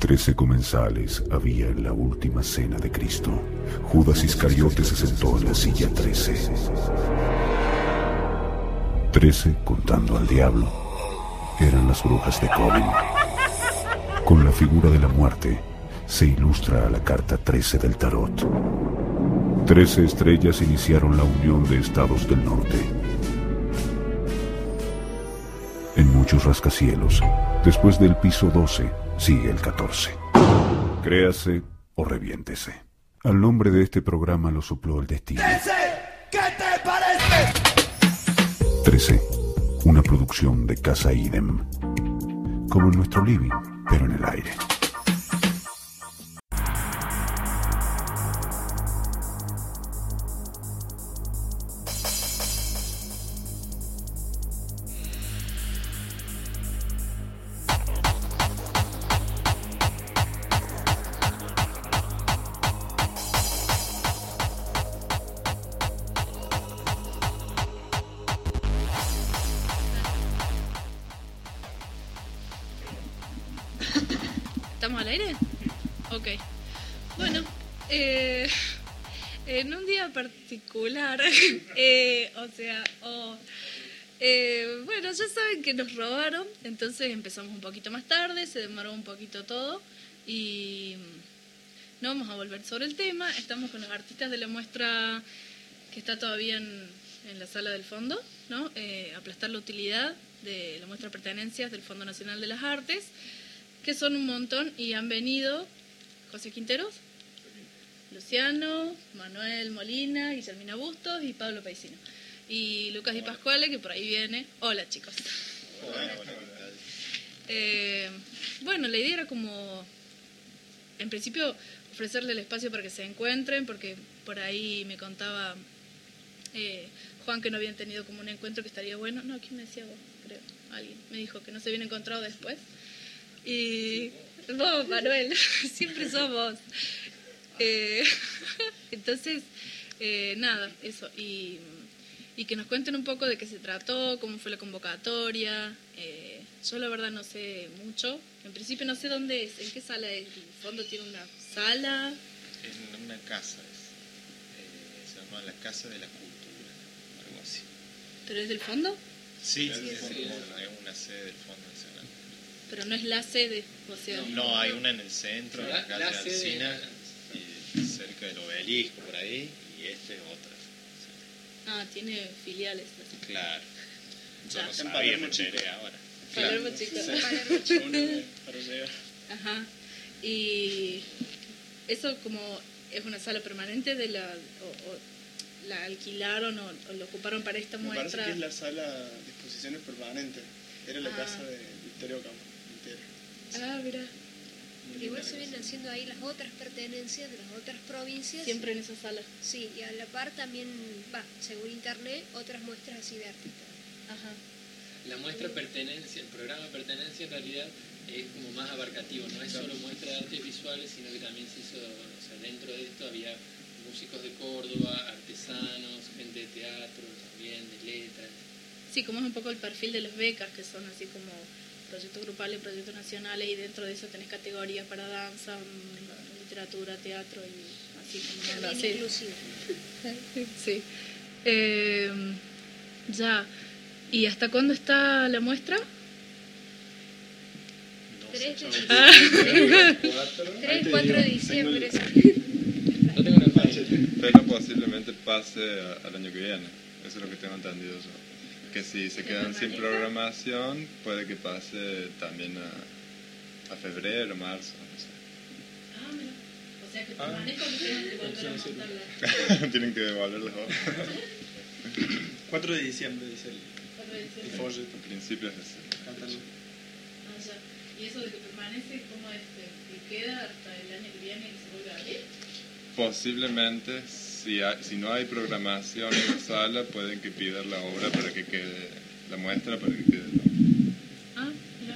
13 comensales había en la última cena de Cristo. Judas Iscariote se sentó en la silla 13. 13, contando al diablo, eran las brujas de Coven. Con la figura de la muerte se ilustra a la carta 13 del tarot. 13 estrellas iniciaron la unión de estados del norte. En muchos rascacielos, después del piso 12, sigue el 14. Créase o reviéntese. Al nombre de este programa lo sopló el destino. 13, ¿qué te parece? 13, una producción de Casa Idem. Como en nuestro living, pero en el aire. ¿Estamos al aire? Ok. Bueno, en un día particular, bueno, ya saben que nos robaron, entonces empezamos un poquito más tarde, se demoró un poquito todo y no vamos a volver sobre el tema. Estamos con los artistas de la muestra que está todavía en la sala del fondo, ¿no? Aplastar la utilidad de la muestra de pertenencias del Fondo Nacional de las Artes, que son un montón y han venido José Quinteros, Luciano, Manuel Molina, Guillermina Bustos y Pablo Paisino. Y Lucas Di Pasquale, que por ahí viene. Hola, chicos. Hola. Bueno, la idea era como, en principio, ofrecerle el espacio para que se encuentren, porque por ahí me contaba Juan que no habían tenido como un encuentro que estaría bueno. No, ¿quién me decía vos? Creo, alguien me dijo que no se habían encontrado después. Y vos, Manuel, siempre sos vos. Entonces, nada, eso. Y que nos cuenten un poco de qué se trató, cómo fue la convocatoria. Yo la verdad no sé mucho. En principio no sé dónde es, en qué sala es. ¿El fondo tiene una sala? En una casa se llama la Casa de la Cultura, algo así. ¿Pero es del fondo? Sí, es una sede del Fondo Nacional. Pero no es la sede, o sea... No, hay una en el centro, en la calle Alsina, y cerca del Obelisco, por ahí, y esta es otra. Ah, tiene filiales. Claro. Yo Ya. no sabía, me enteré ahora. Palermo chico. Ajá. Y eso como es una sala permanente de la... o la alquilaron o la ocuparon para esta muestra. Me parece que es la sala de exposiciones permanente. Era la casa de Victoria Ocampo. Ah, mira. Igual se vienen haciendo ahí las otras pertenencias de las otras provincias. Siempre en esa sala. Sí, y a la par también, según internet, otras muestras así de artistas. Ajá. La muestra pertenencia, el programa pertenencia en realidad es como más abarcativo, no es solo muestra de artes visuales, sino que también se hizo, o sea, dentro de esto había músicos de Córdoba, artesanos, gente de teatro también, de letras. Sí, como es un poco el perfil de las becas, que son así como proyectos grupales, proyectos nacionales, y dentro de eso tenés categorías para danza, literatura, teatro y así como También sí. inclusive. Sí. Ya. ¿Y hasta cuándo está la muestra? 3-4 de diciembre. No tengo una fecha. Pero posiblemente pase al año que viene. Eso es lo que tengo entendido yo. Que si se quedan sin programación, puede que pase también a febrero, marzo, no sé. Ah, mira. O sea que te manejo que tienen que volver a montarla. Tienen que devolver las hojas. 4 de diciembre, dice el folleto. A principios de ese. Cántalo. Ah, ya. ¿Y eso de que permanece, cómo que queda hasta el año que viene y se vuelve a abrir? Posiblemente, si no hay programación en la sala, pueden que pidan la obra para que quede, la muestra para que quede. Ah, mira.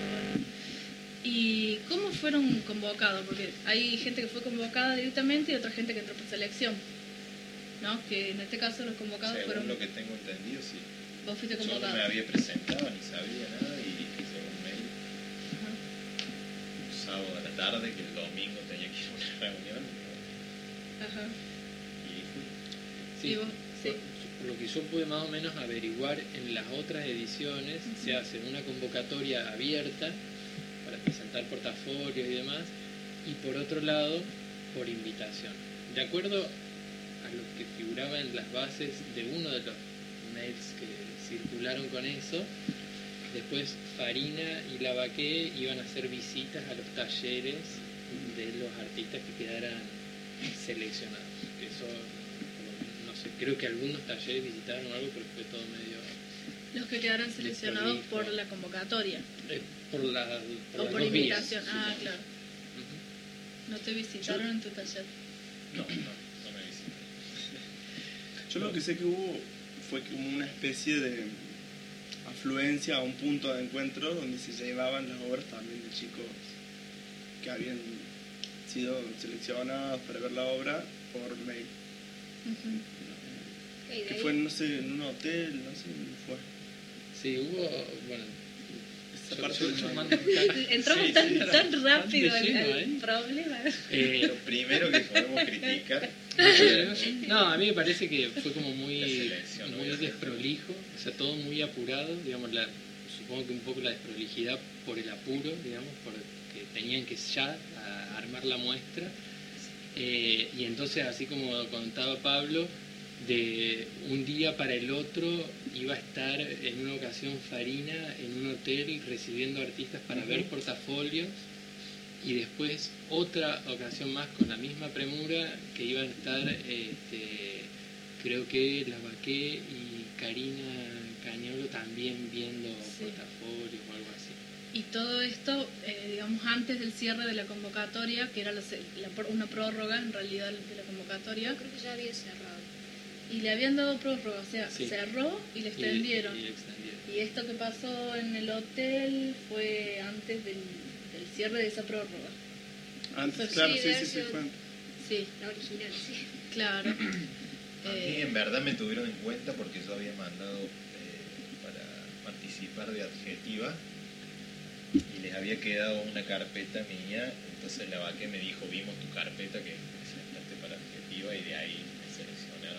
¿Y cómo fueron convocados? Porque hay gente que fue convocada directamente y otra gente que entró por selección, ¿no? Que en este caso los convocados Según fueron... lo que tengo entendido, sí. Vos fuiste Yo no convocado. me había presentado, ni sabía nada, y hice un mail. Ajá. sábado a la tarde, que el domingo tenía que ir a una reunión. Ajá. Y fui. Sí, ¿Y vos? Sí. por lo que yo pude más o menos averiguar, en las otras ediciones se hace una convocatoria abierta para presentar portafolios y demás, y por otro lado, por invitación. De acuerdo a lo que figuraba en las bases de uno de los mails que circularon con eso, después Farina y Lavaqué iban a hacer visitas a los talleres de los artistas que quedaran seleccionados. Que eso, no sé, creo que algunos talleres visitaron algo, pero fue todo medio... Los que quedaron seleccionados desprolijo. por la convocatoria. Por O las por dos invitación. vías, Ah, supongo. claro. No te visitaron en tu taller. No me visité. Yo lo que sé que hubo fue como una especie de afluencia a un punto de encuentro donde se llevaban las obras también de chicos que habían sido seleccionados para ver la obra por mail. Y de Que ahí- fue, no sé, en un hotel, no sé dónde fue. Sí, hubo, bueno... Esa parte yo no- mando- Entramos Sí, tan, sí. tan rápido Tan de lleno, al problema. Lo primero que podemos criticar No, a mí me parece que fue como La muy, selección, muy obviamente. desprolijo, o sea, todo muy apurado, digamos, supongo que un poco la desprolijidad por el apuro, digamos, porque tenían que ya armar la muestra, y entonces, así como contaba Pablo, de un día para el otro iba a estar en una ocasión Farina en un hotel recibiendo artistas para ver portafolios, y después otra ocasión más con la misma premura que iban a estar creo que Lavaqué y Karina Cañolo también viendo Sí. portafolios o algo así. Y todo esto, digamos, antes del cierre de la convocatoria, que era una prórroga en realidad de la convocatoria, Yo creo que ya había cerrado. y le habían dado prórroga, o sea, Sí. cerró y le extendieron. Y extendieron. Y esto que pasó en el hotel fue antes del cierre de esa prórroga. Antes, Sí, claro, de sí, haber sí, sido- fue. Sí, La original, sí. claro. A mí en verdad me tuvieron en cuenta porque yo había mandado para participar de Adjetiva y les había quedado una carpeta mía, entonces la vaqué me dijo, vimos tu carpeta que presentaste para Adjetiva, y de ahí me seleccionaron.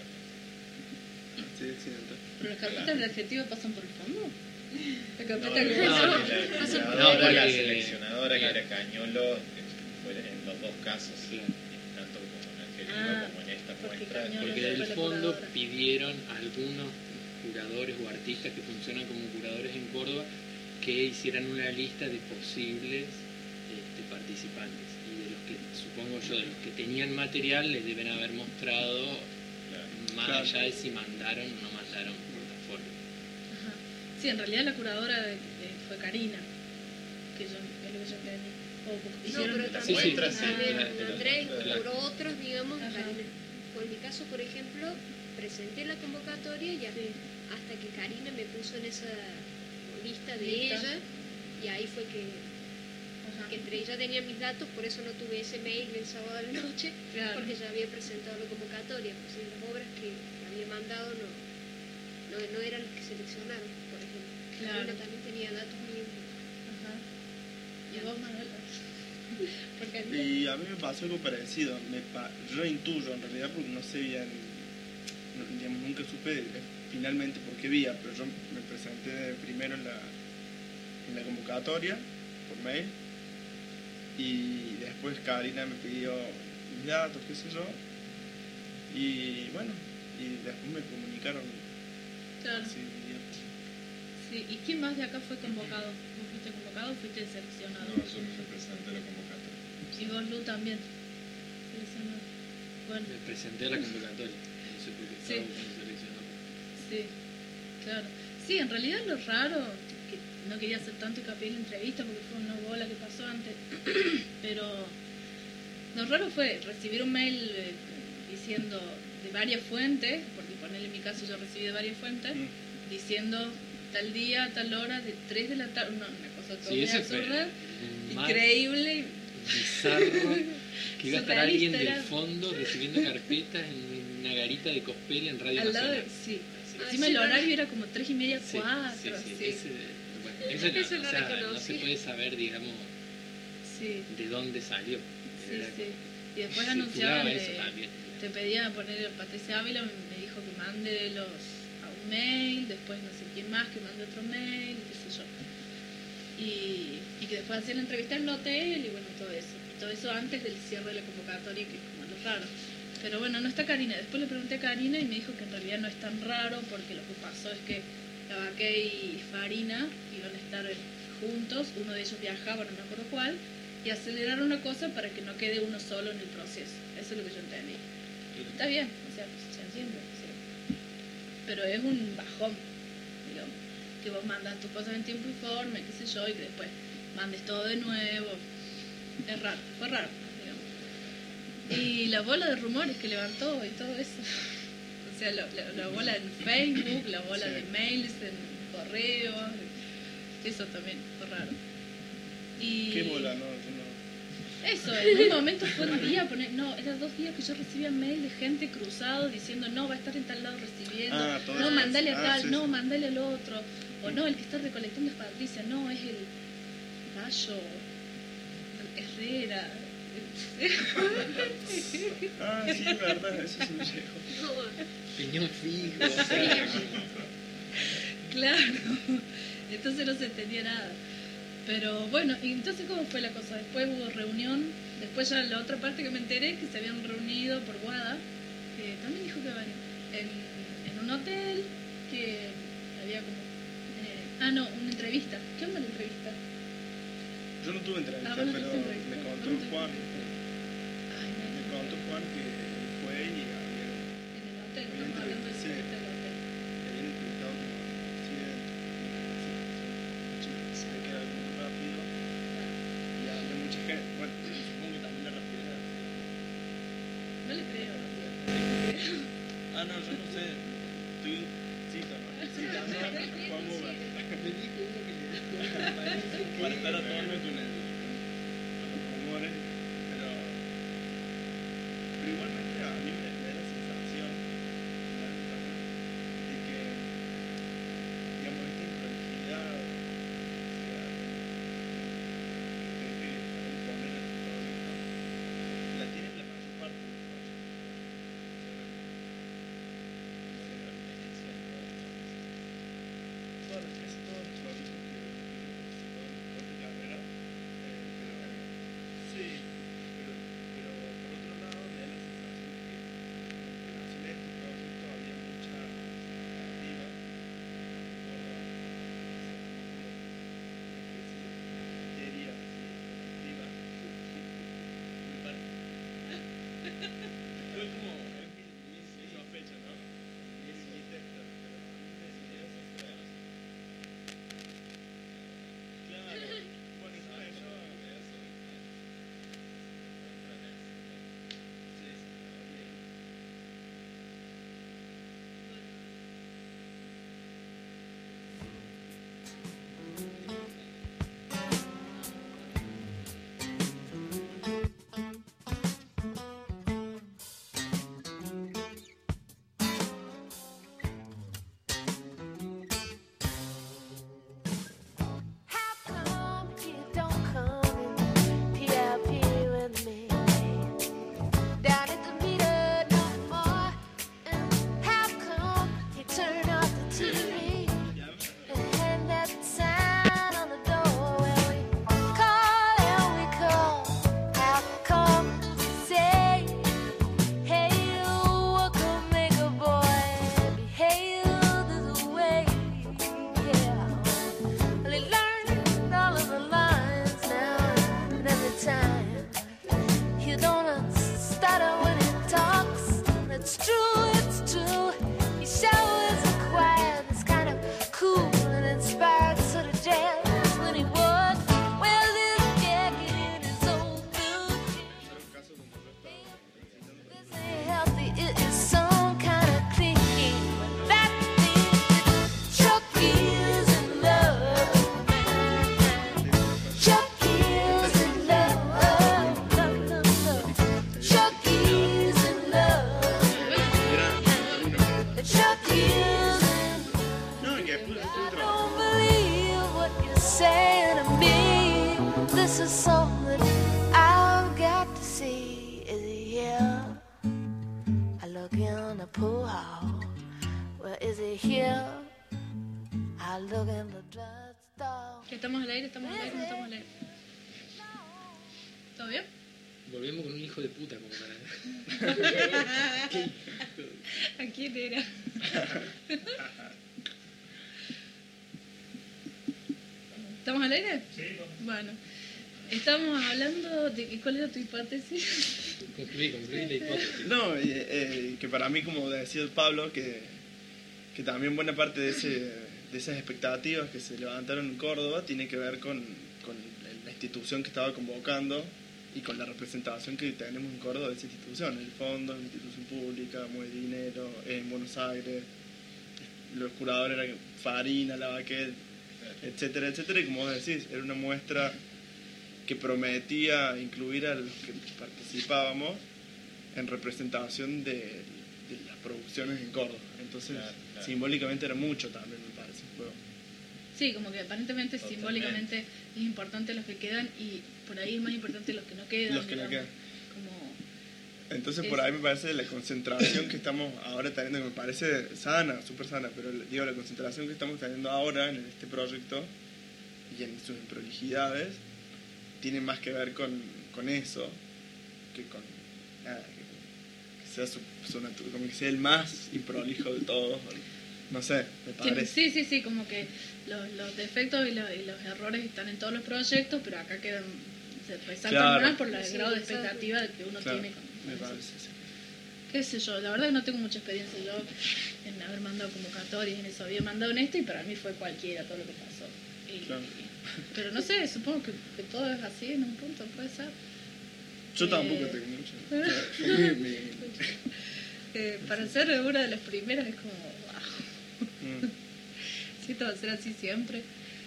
Sí, accidental. Pero las carpetas de adjetivo pasan por el fondo. La carpeta No, que no, pasó. la seleccionadora, la seleccionadora que era Cañolo, fue en los dos casos, Claro. tanto como en Adjetiva Ah, como en esta porque muestra. Cañolo Porque fue del la fondo curadora. pidieron a algunos curadores o artistas que funcionan como curadores en Córdoba que hicieran una lista de posibles participantes, y de los que, supongo yo, de los que tenían material les deben haber mostrado, más Claro. allá de si mandaron o no mandaron portafolio. Ajá. Sí, en realidad la curadora fue Karina, que yo, es lo que yo entendí. O No, hicieron pero la también, muestra, sí, también de la Andrés muestra. por otros, digamos, Ajá. Karina. Por mi caso, por ejemplo, presenté la convocatoria y Sí. hasta que Karina me puso en esa lista de Lista. ella, y ahí fue que Ajá. entre ella tenía mis datos, por eso no tuve ese mail el sábado a la noche, Claro. porque ya había presentado la convocatoria, pues las obras que había mandado no eran las que seleccionaron, por ejemplo. Claro. Karina también tenía datos míos. Ajá. ¿Y vos, Manuel? Porque Y a mí me pasó algo parecido. Yo intuyo en realidad porque no sé bien, digamos, nunca supe finalmente por qué vía, pero yo me presenté primero en la convocatoria por mail y después Karina me pidió mis datos, qué sé yo, y bueno, y después me comunicaron claro. así, Sí. ¿Y quién más de acá fue convocado? ¿Vos fuiste convocado o fuiste seleccionado? No, yo me presenté la convocatoria. Y vos, Lu, también. Seleccionado. Bueno, Me presenté a la convocatoria, no sé por qué Sí. estaba como seleccionado. sí, claro. Sí, en realidad lo raro, que no quería hacer tanto hincapié en la entrevista porque fue una bola que pasó antes, pero lo raro fue recibir un mail diciendo de varias fuentes, porque ponerle en mi caso yo recibí de varias fuentes, diciendo tal día, tal hora, de 3 de la tarde, una cosa todo Sí, ese fue absurda, más increíble. bizarro, que iba a estar alguien del Surrealista, fondo recibiendo carpetas en una garita de cosplay en Radio Al lado Nacional. de, sí. Ah, Encima sí, el bueno. horario era como 3:30, Sí, 4, sí, sí. ese, bueno, eso Eso no, no o sea, reconocí. no se puede saber, digamos, Sí. de dónde salió. Sí, Era sí. Y después circulaba anunciaban, eso también. te pedían poner, Patricia Ávila me dijo que mande a un mail, después no sé quién más que mande otro mail, qué sé yo. Y que después hacían la entrevista en el hotel y bueno, todo eso. Y todo eso antes del cierre de la convocatoria, que es como lo raro. Pero bueno, no está Karina. Después le pregunté a Karina y me dijo que en realidad no es tan raro porque lo que pasó es que Tabaqué y Farina iban a estar juntos, uno de ellos viajaba, no me acuerdo cuál, y aceleraron la cosa para que no quede uno solo en el proceso. Eso es lo que yo entendí. Y está bien, o sea, se entiende. Sí. Pero es un bajón, digamos, que vos mandas tus cosas en tiempo y forma, qué sé yo, y que después mandes todo de nuevo. Es raro, fue raro, digamos. Y la bola de rumores que levantó y todo eso. O sea, la bola en Facebook, la bola de mails, en correos, eso también fue raro. Y ¿Qué bola? No. eso, en un momento fue un día, eran 2 días que yo recibía mail de gente cruzado diciendo no, va a estar en tal lado recibiendo, no, eso. mandale a tal, Sí, no, sí. mandale al otro, o no, el que está recolectando es Patricia, no, es el Gallo, Herrera. Sí, verdad, eso se me llegó. Piñón fijo. Claro, entonces no se entendía nada. Pero bueno, y entonces ¿cómo fue la cosa? Después hubo reunión, después ya la otra parte que me enteré, que se habían reunido por Guada, que también dijo que iban en un hotel, que había como... no, una entrevista. ¿Qué onda la entrevista? Yo no tuve entrevista, bueno, pero tuviste entrevista. me contó Juan. Me contó Juan que fue y En el hotel, estamos hablando de la entrevista del hotel. habían entrevistado como accidente. Se ve que era muy rápido y había mucha gente. Bueno, supongo que también la rapidez. No le creo. No, yo no sé. Estoy citando a Juan Muga. Me dijo uno que le dijo me parece que Para estar a tono con los rumores, pero igualmente a mí me da la sensación de que, digamos, esta improvisidad, o sea, que poner en el proyecto, la tienen la mayor parte de los casi todos los proyectos que de carrera, sí, pero por otro lado me da la sensación de que en relación a este proyecto había mucha expectativa, materia expectativa, me parece. Fue como mi sospecha, ¿no? Mi texto, pero a mí me decía eso. Claro, bueno, entonces yo Saying to me the This is all that I've got to see. Is he here? I look in the pool hall. Well, is he here? I look in the drugstore. ¿Estamos al aire? ¿Estamos al aire? ¿No estamos al aire? ¿Todo bien? Volvemos con un hijo de puta como para... ¿A quién era? ¿Estamos al aire? Sí. Bueno, estamos hablando de... ¿Cuál era tu hipótesis? Concluí la hipótesis. No, que para mí, como decía Pablo, que también buena parte de esas expectativas que se levantaron en Córdoba tiene que ver con la institución que estaba convocando y con la representación que tenemos en Córdoba de esa institución. El fondo es una institución pública, mueve dinero, en Buenos Aires, los curadores eran Farina, Lavaquet, etcétera, etcétera, y como vos decís, era una muestra que prometía incluir a los que participábamos en representación de las producciones en Córdoba. Entonces, claro. Simbólicamente era mucho también, me parece, el juego. Sí, como que aparentemente totalmente. Simbólicamente es importante los que quedan y por ahí es más importante los que no quedan. Los que no quedan. Como entonces por ahí me parece la concentración que estamos ahora teniendo, que me parece sana, súper sana, pero digo, la concentración que estamos teniendo ahora en este proyecto y en sus improlijidades tiene más que ver con eso que con nada, que sea como que sea el más improlijo de todos. No sé, me parece. Sí, como que los defectos y los errores están en todos los proyectos, pero acá quedan, se resaltan más por el grado de expectativa que uno tiene con me eso. parece, sí. Qué sé yo, la verdad que no tengo mucha experiencia yo en haber mandado convocatorias en eso, había mandado en esto y para mí fue cualquiera todo lo que pasó. Pero no sé, supongo que todo es así en un punto, puede ser. Yo tampoco tengo mucho. Para ser una de las primeras es como, wow. Sí, esto va a ser así siempre.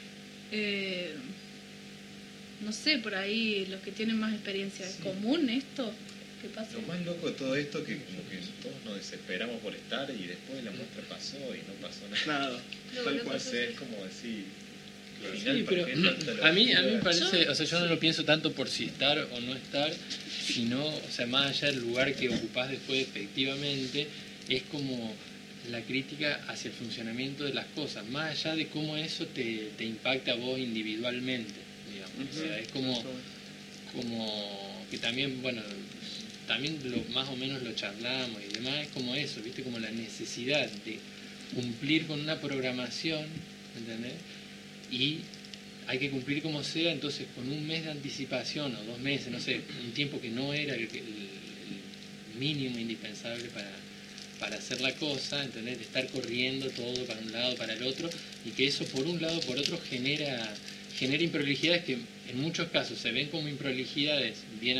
No sé, por ahí los que tienen más experiencia, ¿es común esto? ¿Qué pasa? Lo más loco de todo esto que como que todos nos desesperamos por estar y después la muestra pasó y no pasó nada. Tal cual. Es como decir... Sí, pero a mí me parece, o sea, yo no lo pienso tanto por si estar o no estar, sino, o sea, más allá del lugar que ocupás después efectivamente, es como la crítica hacia el funcionamiento de las cosas, más allá de cómo eso te impacta a vos individualmente, digamos. O sea, es como que también, bueno, también más o menos lo charlamos y demás, es como eso, ¿viste? Como la necesidad de cumplir con una programación, ¿entendés? Y hay que cumplir como sea, entonces con un mes de anticipación o 2 meses, no sé, un tiempo que no era el mínimo indispensable para hacer la cosa, ¿entendés? De estar corriendo todo para un lado, para el otro, y que eso por un lado, por otro genera improlijidades que en muchos casos se ven como improlijidades bien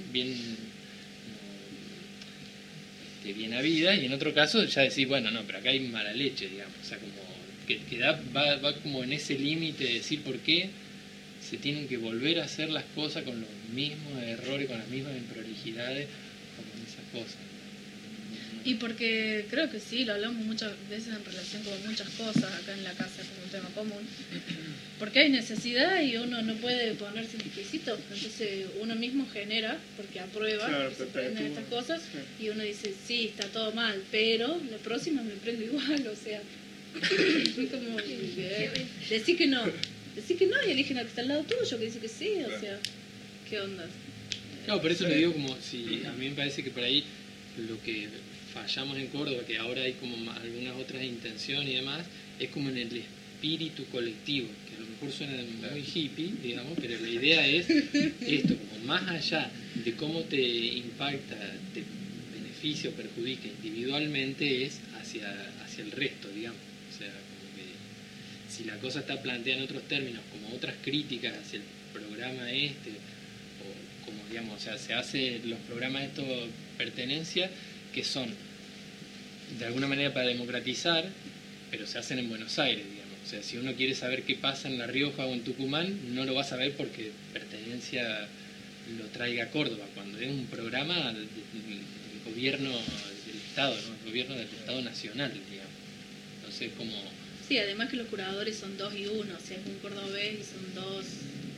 habidas, y en otro caso ya decís, bueno, no, pero acá hay mala leche, digamos, o sea, como que va como en ese límite de decir por qué se tienen que volver a hacer las cosas con los mismos errores, con las mismas improlijidades, como en esas cosas. Y porque creo que sí, lo hablamos muchas veces en relación con muchas cosas acá en la casa como un tema común, porque hay necesidad y uno no puede ponerse exquisito, entonces uno mismo genera, porque aprueba, claro, se prenden estas cosas, y uno dice, sí, está todo mal, pero la próxima me prendo igual, o sea... Fue como decir que no y eligen al que está al lado tuyo que dice que sí, o sea, ¿qué onda? No, por eso le digo como si a mí me parece que por ahí lo que fallamos en Córdoba, que ahora hay como algunas otras intenciones y demás, es como en el espíritu colectivo, que a lo mejor suena muy hippie, digamos, pero la idea es esto, como más allá de cómo te impacta, te beneficia o perjudica individualmente, es hacia el resto, digamos. O sea, como que si la cosa está planteada en otros términos, como otras críticas hacia el programa o como digamos, o sea, se hace los programas de pertenencia que son de alguna manera para democratizar, pero se hacen en Buenos Aires, digamos. O sea, si uno quiere saber qué pasa en La Rioja o en Tucumán, no lo va a saber porque pertenencia lo traiga a Córdoba, cuando es un programa del gobierno del Estado, ¿no? El gobierno del Estado nacional, digamos. Entonces, como... Sí, además que los curadores son 2 y 1, o sea, es un cordobés y son 2 de Buenos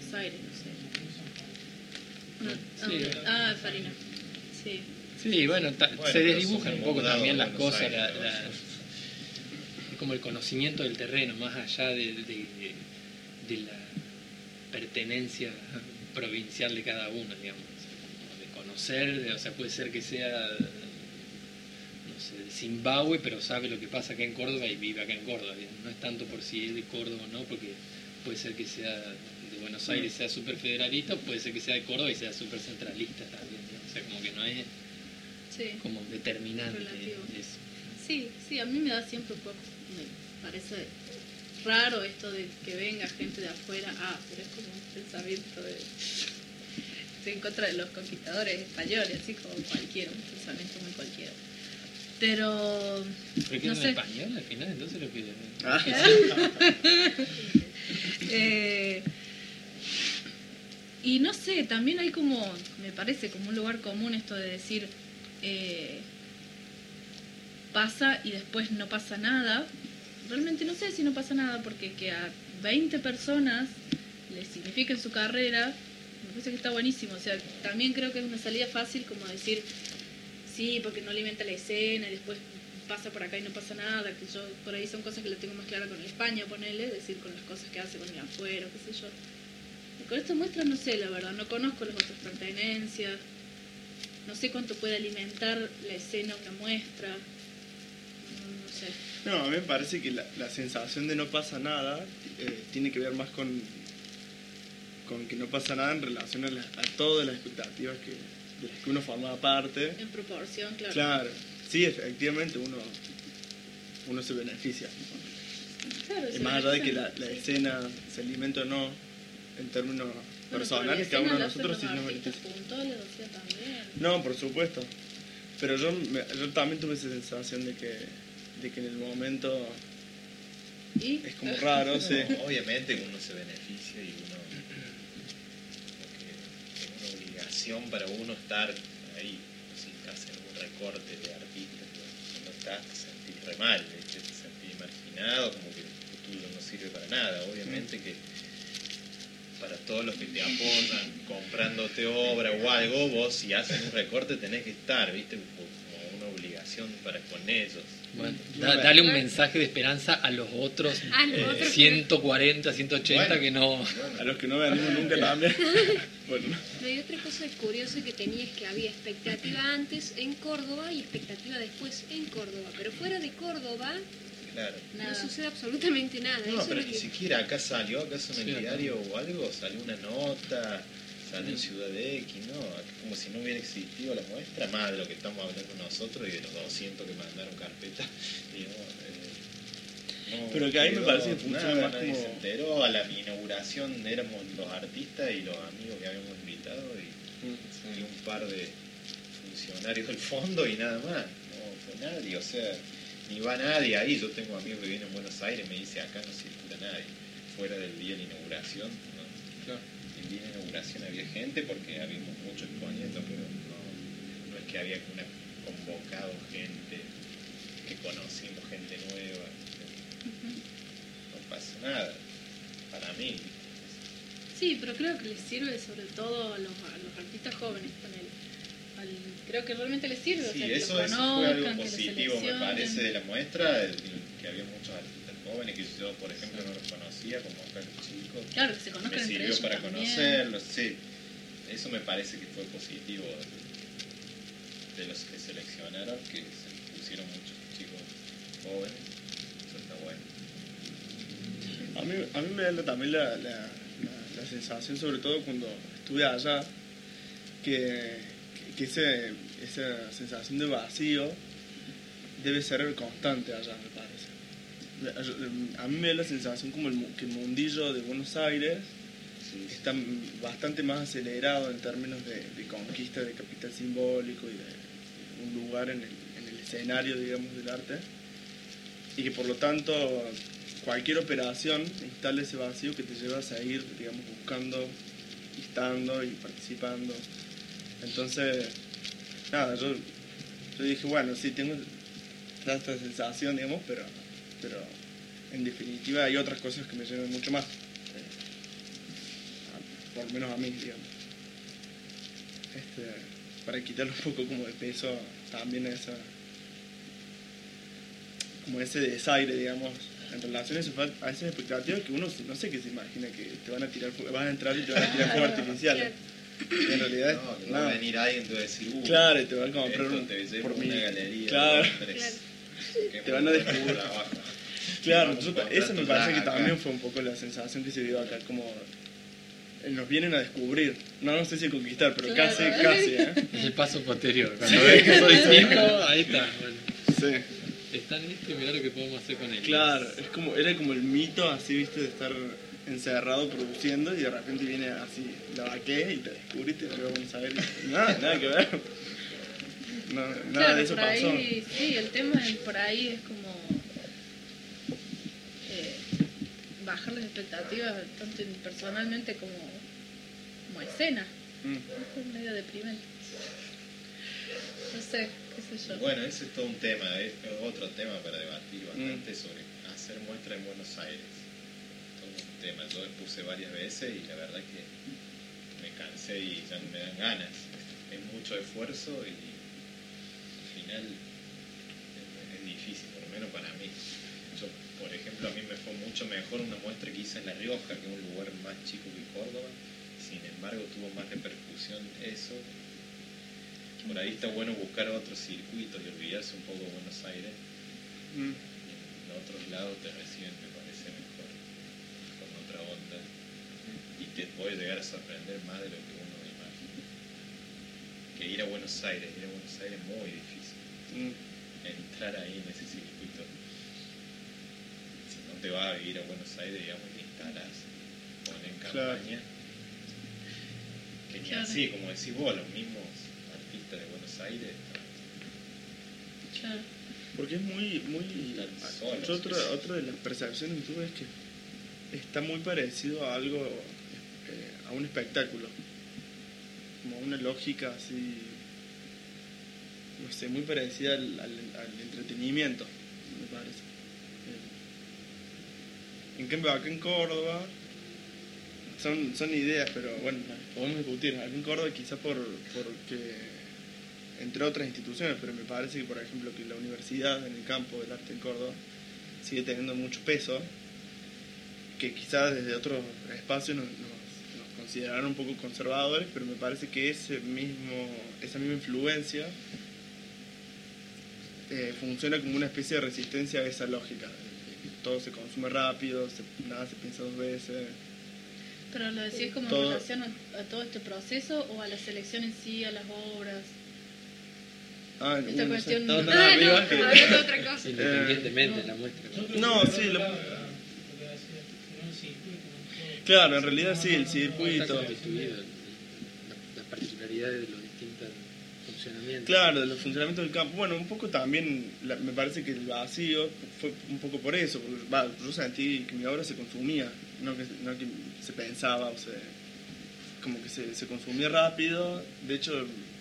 Buenos Aires, no sé. No, Sí. Farina. Sí. Sí, bueno, Bueno, se pero desdibujan un poco mudado también a las Buenos cosas, Aires, como el conocimiento del terreno, más allá de la pertenencia provincial de cada uno, digamos, como de conocer, o sea, puede ser que sea, no sé, de Zimbabue, pero sabe lo que pasa acá en Córdoba y vive acá en Córdoba, digamos. No es tanto por si es de Córdoba o no, porque puede ser que sea de Buenos Aires sea súper federalista, o puede ser que sea de Córdoba y sea súper centralista también, digamos. O sea, como que no es Sí. como determinante Relativo. eso. Sí, a mí me da siempre un poco, me parece raro esto de que venga gente de afuera, pero es como un pensamiento de... Estoy en contra de los conquistadores españoles, así como cualquiera, un pensamiento muy cualquiera. Pero, ¿Pero que no es sé. español al final? Entonces lo que... Y no sé, también hay como, me parece como un lugar común esto de decir, pasa y después no pasa nada. Realmente no sé si no pasa nada, porque que a 20 personas les signifique en su carrera, me parece que está buenísimo. O sea, también creo que es una salida fácil como decir, sí, porque no alimenta la escena y después pasa por acá y no pasa nada, que yo por ahí son cosas que la tengo más clara con España, ponele, decir, con las cosas que hace con el afuera, qué sé yo. Y con esta muestra no sé, la verdad, no conozco las otras pertenencias, no sé cuánto puede alimentar la escena una muestra, no sé. No, a mí me parece que la sensación de no pasa nada tiene que ver más con que no pasa nada en relación a todas las expectativas de las que uno formaba parte. En proporción, claro. Claro, sí, efectivamente uno se beneficia. Claro, Y más allá de que la escena se alimenta o no, en términos personales, cada uno de nosotros sí nos beneficia. puntuales, o sea, también. No, por supuesto. Pero yo también tuve esa sensación de que en el momento ¿Y? es como raro, sí. No, obviamente uno se beneficia y uno como que es una obligación para uno estar ahí, si hacen un recorte de artistas, uno está, te sentís re mal, ¿viste? Te sentís marginado, como que lo tuyo no sirve para nada. Obviamente que para todos los que te apoyan comprándote obra o algo, vos si hacen un recorte tenés que estar, ¿viste? Como una obligación para con ellos. Bueno, dale un mensaje de esperanza a los otros, A los otros 140, 180 Bueno. que no... A los que no venimos nunca también. Bueno, No, y otra cosa curiosa que tenía es que había expectativa antes en Córdoba y expectativa después en Córdoba. Pero fuera de Córdoba Claro. Nada. no sucede absolutamente nada. No, Eso pero es ni lo que- siquiera acá salió, acaso en el Sí, diario o algo, salió una nota, salió en Ciudad de X, ¿no? Acá como si no hubiera existido la muestra, más de lo que estamos hablando nosotros y de los 200 que mandaron carpeta. Digamos, no Pero que ahí me quedó parece que funciona nada, más nadie como- se enteró, a la inauguración éramos los artistas y los amigos que habíamos invitado y un par de funcionarios del fondo y nada más, no fue nadie, o sea, ni va nadie ahí. Yo tengo amigos que vienen a Buenos Aires, me dice acá no circula nadie, fuera del día de la inauguración, ¿no? Claro. El día de la inauguración había gente porque habíamos muchos exponiendo, pero no es que había una convocado gente, que conocimos gente nueva, no pasa nada, para mí. Sí, pero creo que les sirve sobre todo a los artistas jóvenes con creo que realmente les sirve, o Sí, sea, que eso lo fue conozcan, algo que lo positivo, me seleccionen. parece, de la muestra, que había muchos artistas jóvenes que yo, por ejemplo, no los conocía, como acá los chicos. Claro, que se conozcan Me entre sirvió ellos para también. conocerlos, sí. Eso me parece que fue positivo de los que seleccionaron, que se pusieron muchos chicos jóvenes. Eso está bueno. A mí me da también la sensación, sobre todo cuando estuve allá, que esa sensación de vacío debe ser constante allá, me parece. A mí me da la sensación como que el mundillo de Buenos Aires está bastante más acelerado en términos de conquista de capital simbólico y de un lugar en el escenario, digamos, del arte, y que por lo tanto cualquier operación instala ese vacío que te lleva a seguir, digamos, buscando, estando y participando. Entonces, nada, yo dije, bueno, sí, tengo esta sensación, digamos, pero en definitiva hay otras cosas que me llenan mucho más. por lo menos a mí, digamos. Para quitarle un poco como de peso también como ese desaire, digamos, en relación a esas expectativas que uno no sé qué se imagina, que te van a tirar, vas a entrar y te van a tirar fuegos artificiales. Y en realidad no, va a venir alguien y te va a decir, claro, y te van a comprar por una galería, claro, claro. Te van a descubrir. Claro, eso me parece que también fue un poco la sensación que se dio acá, como nos vienen a descubrir, no sé si a conquistar, pero claro. casi, Es el paso posterior, cuando ves que soy 5, ahí está, bueno. Sí. Están y mirá lo que podemos hacer con ellos. Claro, era como el mito así, viste, de estar encerrado produciendo y de repente viene así la vaquea y te descubriste y te va a Buenos Aires. Nada que ver. No, nada claro, de eso por pasó. ahí, sí, el tema por ahí es como bajar las expectativas tanto personalmente como escena. Es medio deprimente. No sé, qué sé yo. Bueno, ese es todo un tema, es otro tema para debatir bastante sobre hacer muestra en Buenos Aires. Todo un tema, yo expuse varias veces y la verdad que me cansé y ya no me dan ganas. Es mucho esfuerzo y al final es difícil, por lo menos para mí. Yo, por ejemplo, a mí me fue mucho mejor una muestra que hice en La Rioja, que es un lugar más chico que Córdoba. Sin embargo, tuvo más repercusión eso. Por ahí está bueno buscar otros circuitos y olvidarse un poco de Buenos Aires. En otros lados te reciben, me parece mejor, con otra onda. Y te puede llegar a sorprender más de lo que uno imagina. Que ir a Buenos Aires es muy difícil. Entrar ahí en ese circuito. Si no te vas a vivir a Buenos Aires, digamos, te instalás, pones en campaña. Que ni así, como decís vos, los mismos artistas de Buenos Aires. Claro. Porque es muy solos, otra de las percepciones que tuve es que está muy parecido a algo, a un espectáculo, como una lógica así, no sé, muy parecida al entretenimiento, me parece. En cambio acá en Córdoba son ideas, pero bueno, podemos discutir. Acá en Córdoba quizás porque entre otras instituciones, pero me parece que, por ejemplo, que la universidad en el campo del arte en Córdoba sigue teniendo mucho peso, que quizás desde otros espacios nos consideraron un poco conservadores, pero me parece que esa misma influencia funciona como una especie de resistencia a esa lógica. Todo se consume rápido, nada se piensa dos veces. ¿Pero lo decís como en relación a todo este proceso o a la selección en sí, a las obras? Esta cuestión arriba hablando otra cosa. Independientemente la muestra. No, sí, claro, en realidad sí, el circuito. Las particularidades de los distintos funcionamientos. Claro, de los funcionamientos del campo. Bueno, un poco también me parece que el vacío fue un poco por eso, porque yo sentí que mi obra se consumía, no que se pensaba, o sea, como que se consumía rápido. De hecho,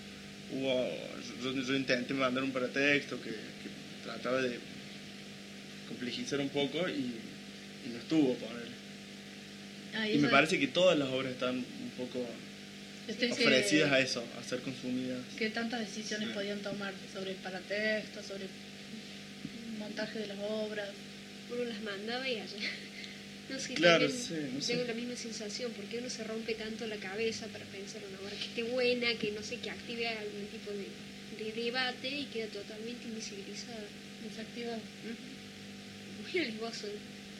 yo intenté mandar un paratexto que trataba de complejizar un poco y no estuvo, ponerle. Y me parece que todas las obras están un poco ofrecidas a eso, a ser consumidas. ¿Qué tantas decisiones podían tomar sobre el paratexto, sobre el montaje de las obras? Uno las mandaba y allá. No sé, claro, no sé. Tengo la misma sensación, porque uno se rompe tanto la cabeza para pensar una obra que esté buena, que no sé, que active algún tipo de debate y queda totalmente invisibilizada. Desactivada. Muy alevoso.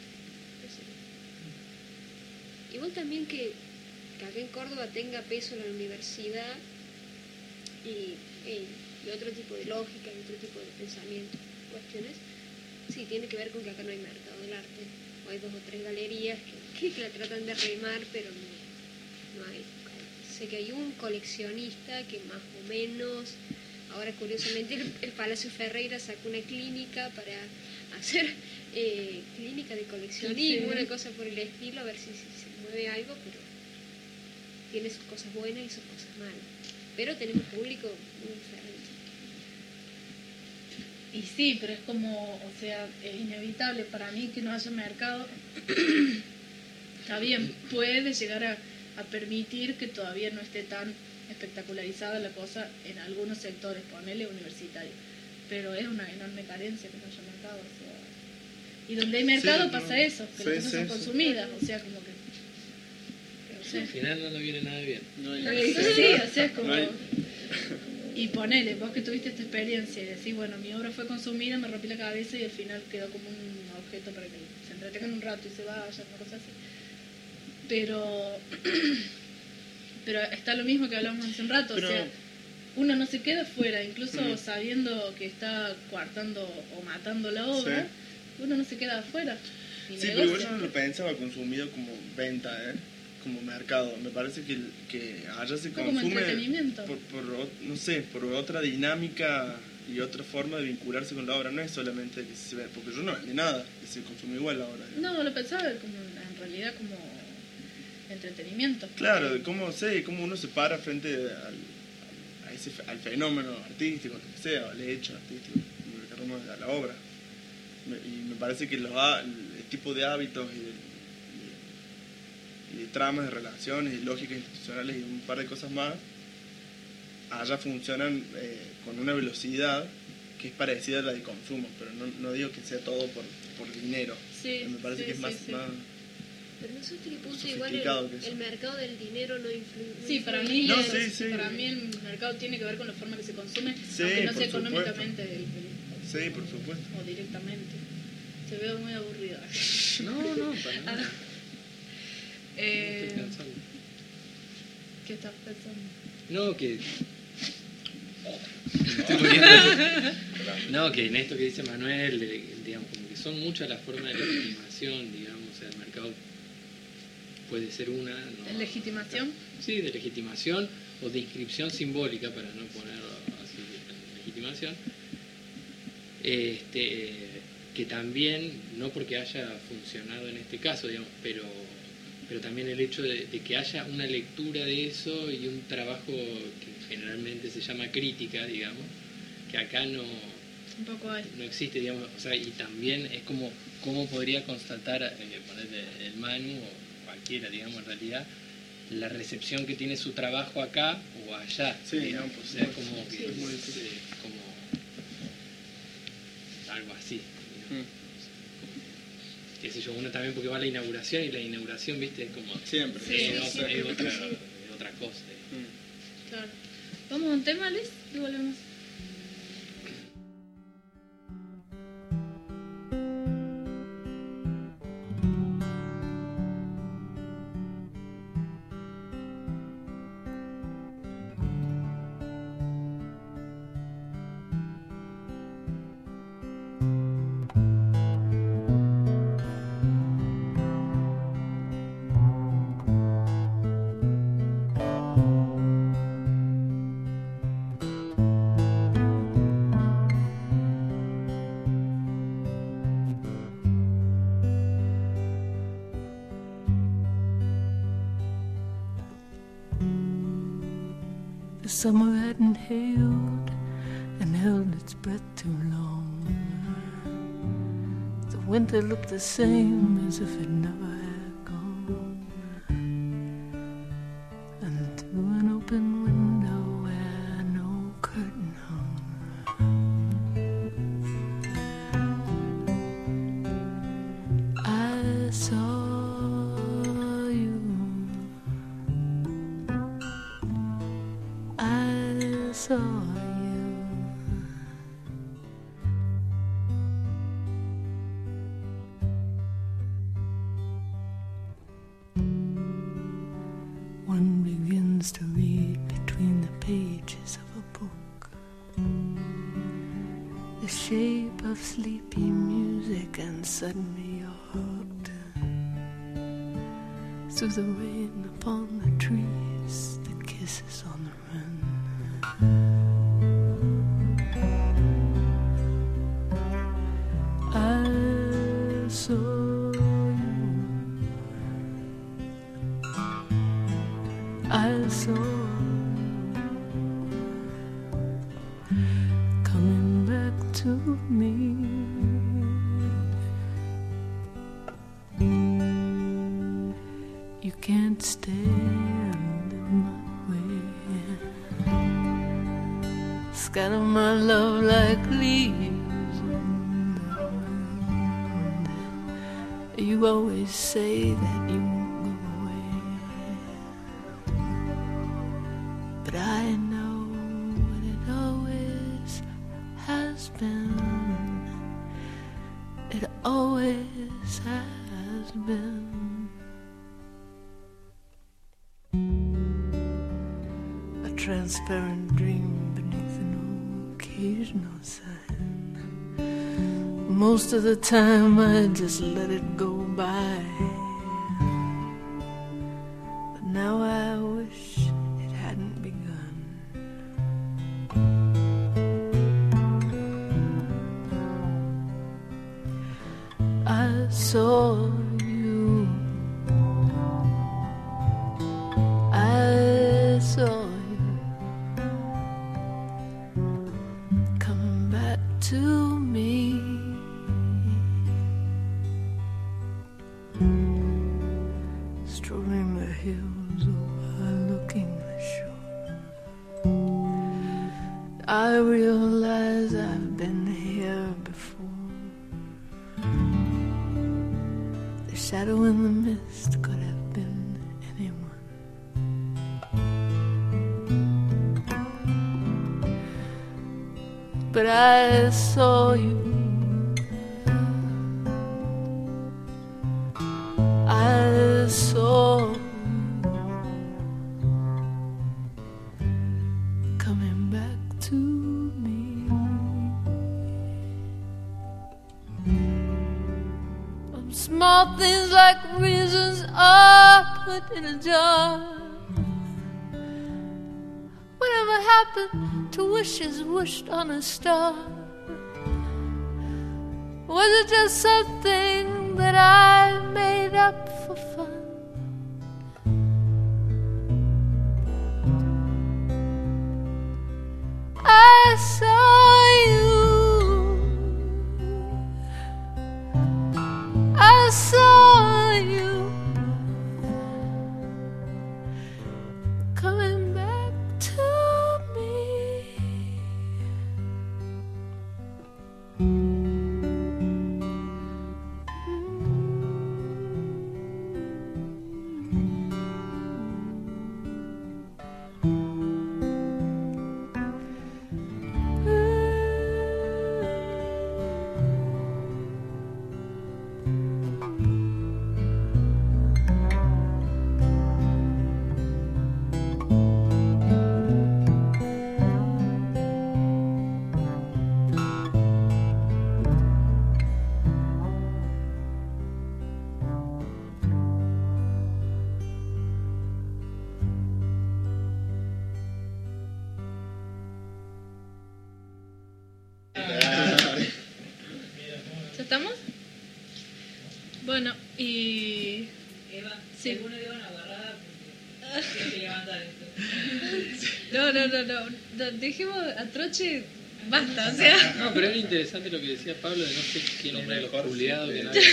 Igual también que acá en Córdoba tenga peso la universidad y otro tipo de lógica y otro tipo de pensamiento, cuestiones, sí, tiene que ver con que acá no hay mercado del arte. O hay 2 o 3 galerías que la tratan de remar, pero no hay. Sé que hay un coleccionista que más o menos, ahora curiosamente el Palacio Ferreira sacó una clínica para hacer clínica de coleccionismo, una cosa por el estilo, a ver si se mueve algo, pero tiene sus cosas buenas y sus cosas malas. Pero tenemos público muy diferente. Y sí, pero es como, o sea, es inevitable para mí que no haya mercado. Está bien, puede llegar a permitir que todavía no esté tan espectacularizada la cosa en algunos sectores, ponele universitario. Pero es una enorme carencia que no haya mercado. O sea, y donde hay mercado Sí, pasa no. eso, que Sí, las cosas sí, son sí. consumidas, o sea, como que... no sé. Al final no nos viene nada bien. No hay Sí, o sea, es como... No hay- Y ponele, vos que tuviste esta experiencia y decís, bueno, mi obra fue consumida, me rompí la cabeza y al final quedó como un objeto para que se entretengan un rato y se vayan, una cosa así. Pero está lo mismo que hablamos hace un rato, Pero- o sea, uno no se queda fuera, incluso Mm. sabiendo que está coartando o matando la obra, uno no se queda afuera. Y Sí, pero igual negocia. yo no lo pensaba consumido como venta, como mercado. Me parece que allá se No, como consume entretenimiento. no sé, por otra dinámica y otra forma de vincularse con la obra. No es solamente que se ve, porque yo no vendí nada, que se consume igual la obra. No, lo pensaba como en realidad como entretenimiento. Claro, de cómo uno se para frente al fenómeno artístico, lo que sea, al hecho artístico, a la obra. Y me parece que el tipo de hábitos y de tramas de relaciones y lógicas institucionales y un par de cosas más, allá funcionan con una velocidad que es parecida a la de consumo, pero no digo que sea todo por dinero. Sí, Me parece sí, que es sí, más, sí. más Pero no sé hasta qué punto igual sofisticado que eso. el mercado del dinero no influye. Sí, para mí, No, es- sí. para mí el mercado tiene que ver con la forma que se consume, Sí, aunque no por sea supuesto. económicamente Sí, por supuesto. o directamente. Te veo muy aburrida. No, para nada. Estoy pensando. ¿Qué estás pensando? No, que... Estoy poniendo- No, que en esto que dice Manuel, digamos, como que son muchas las formas de legitimación, digamos, o sea, el mercado puede ser una... ¿no? ¿Legitimación? Sí, de legitimación o de inscripción simbólica, para no ponerlo así, legitimación. Que también, no porque haya funcionado en este caso, digamos, pero también el hecho de que haya una lectura de eso y un trabajo que generalmente se llama crítica, digamos, que acá no existe, digamos, o sea, y también es como cómo podría constatar ponerle el Manu o cualquiera, digamos, en realidad, la recepción que tiene su trabajo acá o allá, Sí, digamos, no, por o sea, supuesto. como que Sí, es muy es, difícil. como algo así, digamos. Qué sé yo, uno también porque va a la inauguración y la inauguración, viste, es como Siempre. es Sí, otra cosa. Claro. ¿Vamos a un tema, Liz? Y volvemos. The summer hadn't hailed and held its breath too long. The winter looked the same as if it never had gone. And through an open window where no curtain hung, I saw you. I saw you. One begins to read between the pages of a book, the shape of sleepy music, and suddenly you're hooked. Through the rain upon the trees, the kisses on the run. I saw you. I saw you coming back to me. you can't stand in my way. Scatter my love like leaves in the wind. You always say that you won't go away, but I know what it always has been. It always has been. A transparent dream beneath an occasional sign. Most of the time I just let it go by, but now I wish it hadn't begun. I saw you, I saw you coming back to me, strolling the hills overlooking the shore. I realize I've been here before. The shadow in the mist could have been anyone. But I saw you, I saw you coming back to me. Small things like reasons are put in a jar. Whatever happened to wishes wished on a star? Was it just something that I made up for fun? I saw you, I saw you coming back to me. ¿Ya estamos? Bueno, y... Eva, sí. alguno dio una guarrada porque tiene que levantar esto. No, dejemos a Troche, basta, o sea... No, pero era interesante lo que decía Pablo de no sé qué nombre de los publicados que Lo nadie...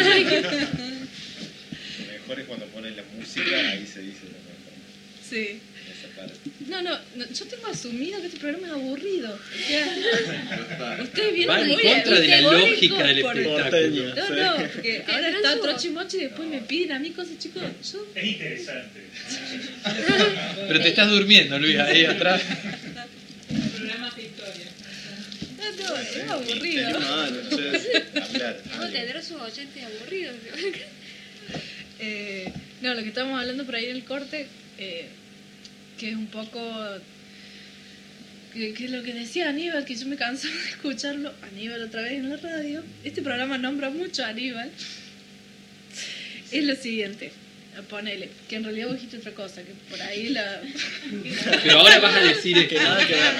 mejor es cuando ponen la música, ahí se dice lo mejor. Sí. Esa parte. No, yo tengo asumido que este programa es aburrido. O sea, ustedes vienen Va en muy contra de la teóricos lógica del por- espectáculo. No, porque ahora está Troche y Mochi y después me piden a mí cosas, chicos. Yo... Es interesante. Pero te estás durmiendo, Luis, ahí atrás. Programas de historia. No, es aburrido. Hablar. Vos tendrás sus oyentes aburridos. No, lo que estábamos hablando por ahí en el corte, que es un poco... Que es lo que decía Aníbal, que yo me canso de escuclarlo. Aníbal otra vez en la radio. Este programa nombra mucho a Aníbal. Es lo siguiente. Ponele, que en realidad vos dijiste otra cosa, que por ahí la... Pero ahora vas a decir esto. Que nada que ver.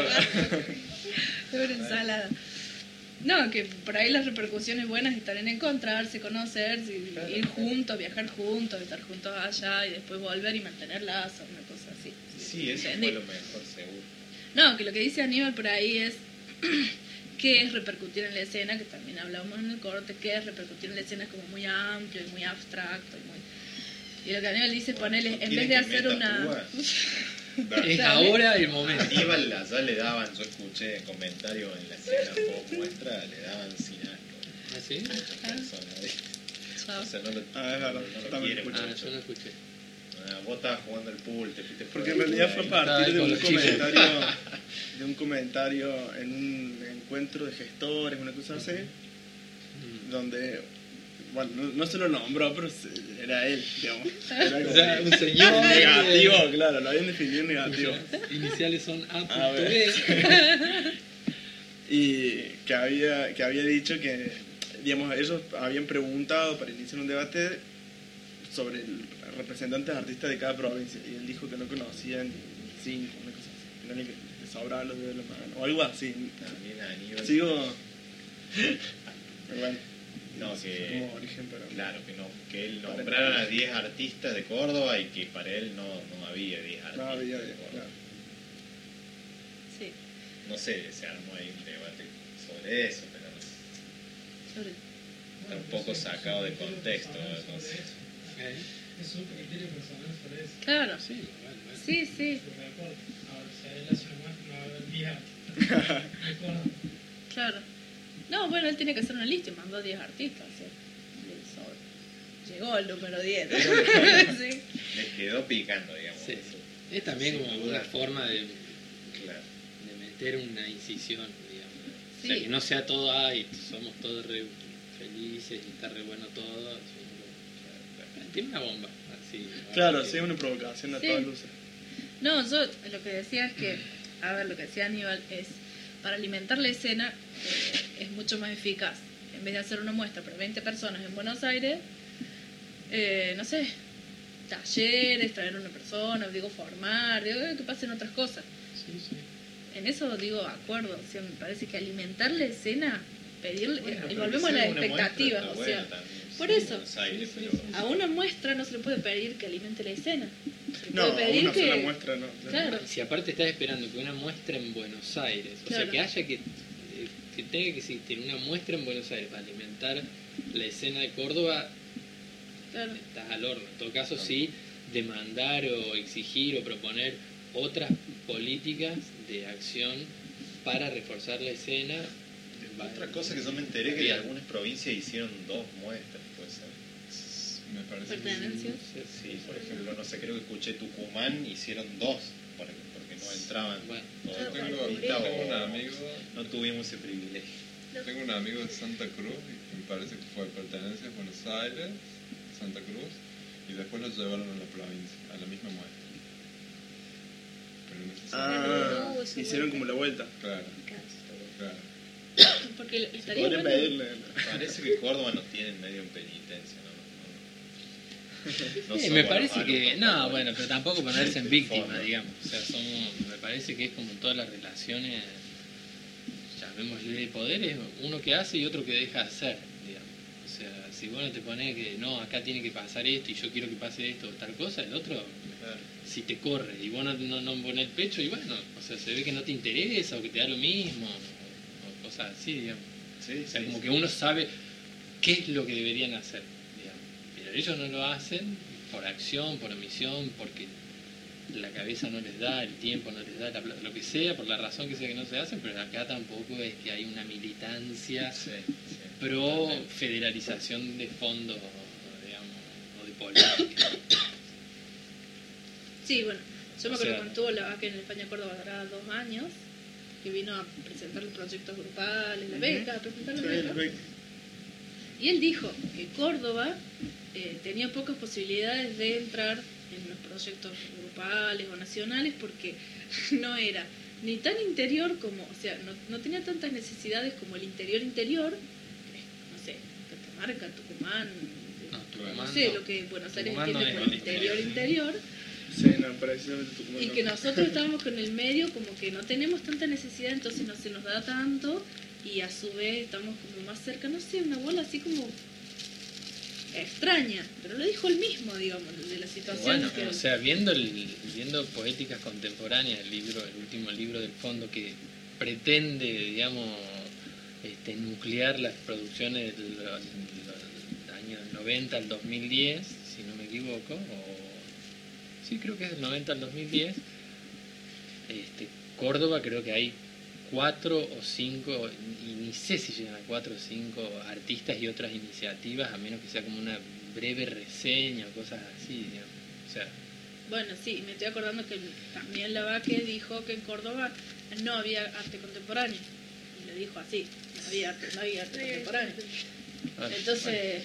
Es una ensalada. No, que por ahí las repercusiones buenas están en encontrarse, conocerse, ir juntos, viajar juntos, estar juntos allá y después volver y mantener lazos, una cosa así. Sí, eso ¿Entendí? fue lo mejor, seguro. No, que lo que dice Aníbal por ahí es qué es repercutir en la escena, que también hablamos en el corte, qué es repercutir en la escena, es como muy amplio y muy abstracto y muy... Y lo que Aníbal dice es ponerle, en ¿Quieren vez de que hacer meta una... púas? Es ahora el momento. Aníbal allá le daban, yo escuché comentarios en la escena post muestra, le daban sin asco. ¿Ah, sí? Muchas personas, ¿viste? Chao. O sea, no lo, es verdad, no lo también quieren escuché. Ah, mucho. yo no escuché. Vos estabas jugando al pool, te fuiste Porque en por ahí, realidad fue a partir Ay, de con un los chicos. comentario en un encuentro de gestores, una cosa así, donde, bueno, no se lo nombró, pero era él, digamos. Era O sea, un señor negativo, claro, lo habían definido negativo. cuyas iniciales son A A.B. ver. Y que había dicho que, digamos, ellos habían preguntado para iniciar un debate sobre el representante artista de cada provincia, y él dijo que no conocían 5, una cosa así, no le sobraban los dedos de la mano, o algo así. También Aníbal. Sigo. Pero bueno, No, es que, como origen, pero. claro, que él nombrara a 10 artistas de Córdoba y que para él no había 10 artistas No había, de Córdoba. claro. Sí, No sé, se armó ahí un debate sobre eso, pero sobre... está un poco sacado de contexto. No sé. Es un criterio personal sobre eso. Claro, Sí, bueno, bueno. sí, sí, Estoy de acuerdo. Ahora, si a él hace una muestra, no va a haber 10 artistas. De acuerdo. claro. No, bueno, él tiene que hacer una lista y mandó 10 artistas. ¿Sí? Le sobra. Llegó el número 10. Sí. Les quedó picando, digamos. Sí. Eso. Es también Sin como duda. una forma de Claro. meter una incisión, digamos. O Sí. sea, que no sea todo, ay, somos todos re felices y está re bueno todo. Sino que, tiene una bomba. Así, Claro, que- sí, es una provocación a Sí. todas luces. No, yo lo que decía es que, a ver, lo que decía Aníbal es, para alimentar la escena es mucho más eficaz. En vez de hacer una muestra para 20 personas en Buenos Aires, no sé, talleres, traer a una persona, digo, formar, digo, que pasen otras cosas. Sí, sí. En eso digo, acuerdo, o sea, me parece que alimentar la escena, pedirle, Bueno, y pero volvemos a que las sea una muestra expectativas, está o sea, buena también, por sí, eso. Buenos Aires, Sí, sí, pero a una muestra no se le puede pedir que alimente la escena. Se le No, puede a pedir una que... sola muestra no. Claro. Si aparte estás esperando que una muestra en Buenos Aires, o Claro. sea, que haya que tenga que existir una muestra en Buenos Aires para alimentar la escena de Córdoba, Claro. estás al horno. En todo caso, sí, demandar o exigir o proponer otras políticas de acción para reforzar la escena. otra cosa que yo me enteré que en algunas provincias hicieron 2 muestras, puede ser. Me parece que Pertenencias. Sí, por ejemplo, no sé, creo que escuché Tucumán, hicieron 2, porque no entraban Bueno. todos Yo los tengo artistas, un o amigo, no tuvimos ese privilegio. tengo un amigo de Santa Cruz, que me parece que fue pertenencia a Buenos Aires, Santa Cruz, y después lo llevaron a la provincia, a la misma muestra. Pero no sé si- Ah, No, eso hicieron vuelta. como la vuelta. Claro, claro. Porque estaría Podrían bueno. pedirle. Parece que Córdoba nos tiene medio en penitencia, ¿no? No Sí, somos me los parece malos, que, ¿no? no, bueno, pero tampoco ponerse en víctima, Fondo. digamos. O sea, me parece que es como en todas las relaciones, llamémosle de poder, es uno que hace y otro que deja de hacer, digamos. O sea, si vos no te pones que, no, acá tiene que pasar esto y yo quiero que pase esto o tal cosa, el otro, Claro. si te corre y vos no pones el pecho y bueno, o sea, se ve que no te interesa o que te da lo mismo o cosas así, digamos. Sí, O sea, sí, como sí. que uno sabe qué es lo que deberían hacer, digamos. Pero ellos no lo hacen por acción, por omisión, porque la cabeza no les da, el tiempo no les da, lo que sea, por la razón que sea que no se hacen, pero acá tampoco es que hay una militancia Sí, sí. pro federalización de fondos, digamos, o de política. Sí, bueno, yo me O acuerdo sea- cuando tuvo la vaca en España Córdoba hará 2 años, que vino a presentar los proyectos grupales, la beca, a presentar la Sí, beca. ve- Y él dijo que Córdoba tenía pocas posibilidades de entrar en los proyectos grupales o nacionales porque no era ni tan interior como, o sea, no tenía tantas necesidades como el interior, que es, no sé, Catamarca, Tucumán, No, no Tucumán sé no. lo que Buenos Aires Tucumán no entiende es por el interior, interior. Sí, no, precisamente Tucumán. Y no. que nosotros estábamos con el medio como que no tenemos tanta necesidad, entonces no se nos da tanto y a su vez estamos como más cerca, no sé, una bola así como extraña, pero lo dijo él mismo, digamos, de la situación. Bueno, que- o sea, viendo Poéticas Contemporáneas, el último libro del fondo que pretende, digamos, nuclear las producciones del año 90 al 2010, si no me equivoco, sí, creo que es del 90 al 2010. Córdoba creo que hay 4 o 5, y ni sé si llegan a 4 o 5 artistas y otras iniciativas, a menos que sea como una breve reseña o cosas así, digamos. O sea, bueno, sí, me estoy acordando que también Lavaque dijo que en Córdoba no había arte contemporáneo. Y lo dijo así, no había arte contemporáneo. Entonces,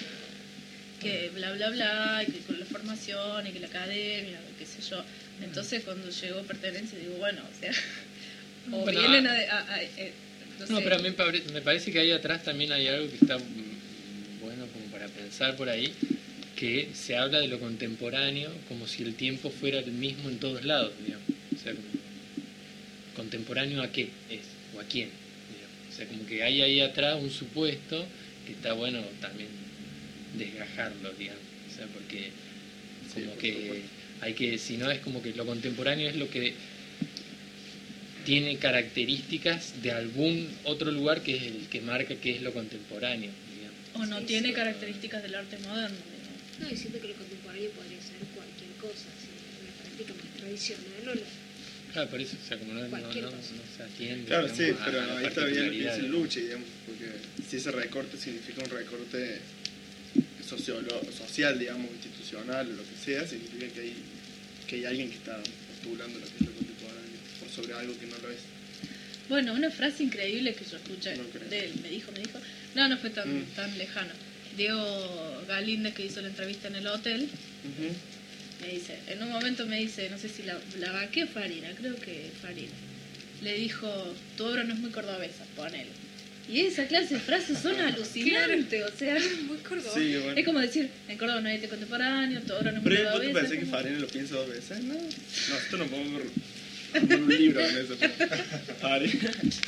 que bla bla bla, y que con la formación, y que la academia, qué sé yo. Entonces cuando llegó Pertenencia digo, bueno, o sea, o bueno, vienen no no, sé. pero a mí me parece que ahí atrás también hay algo que está bueno como para pensar por ahí, que se habla de lo contemporáneo como si el tiempo fuera el mismo en todos lados, digamos. O sea, como, ¿contemporáneo a qué es? ¿O a quién? Digamos. O sea, como que hay ahí atrás un supuesto que está bueno también desgajarlo, digamos. O sea, porque como que hay que, si no es como que lo contemporáneo es lo que tiene características de algún otro lugar que es el que marca que es lo contemporáneo, digamos. O no tiene características del arte moderno, digamos. No, y siento que lo contemporáneo podría ser cualquier cosa, si una práctica más tradicional o la... Claro, por eso, o sea, como no se atiende. Claro, digamos, sí, pero a ahí está bien lo que dice particularidades. Luchi, digamos, porque si ese recorte significa un recorte social, digamos, institucional o lo que sea, significa que hay alguien que está postulando lo que es lo contemporáneo por sobre algo que no lo es. Bueno, una frase increíble que yo escuché de él, me dijo, no fue tan lejano. Diego Galíndez, que hizo la entrevista en el hotel, me dice, en un momento me dice, no sé si Lavaque o Farina, creo que Farina, le dijo, tu obra no es muy cordobesa, ponele. Y esa clase de frases son alucinantes, o sea, muy cordobesa. Sí, bueno. Es como decir, en Córdoba no hay arte contemporáneo, tu obra no es muy Pero ¿vos cordobesa. te parece que Farina lo piensa 2 veces? No, esto no podemos armar un libro en eso. Farina.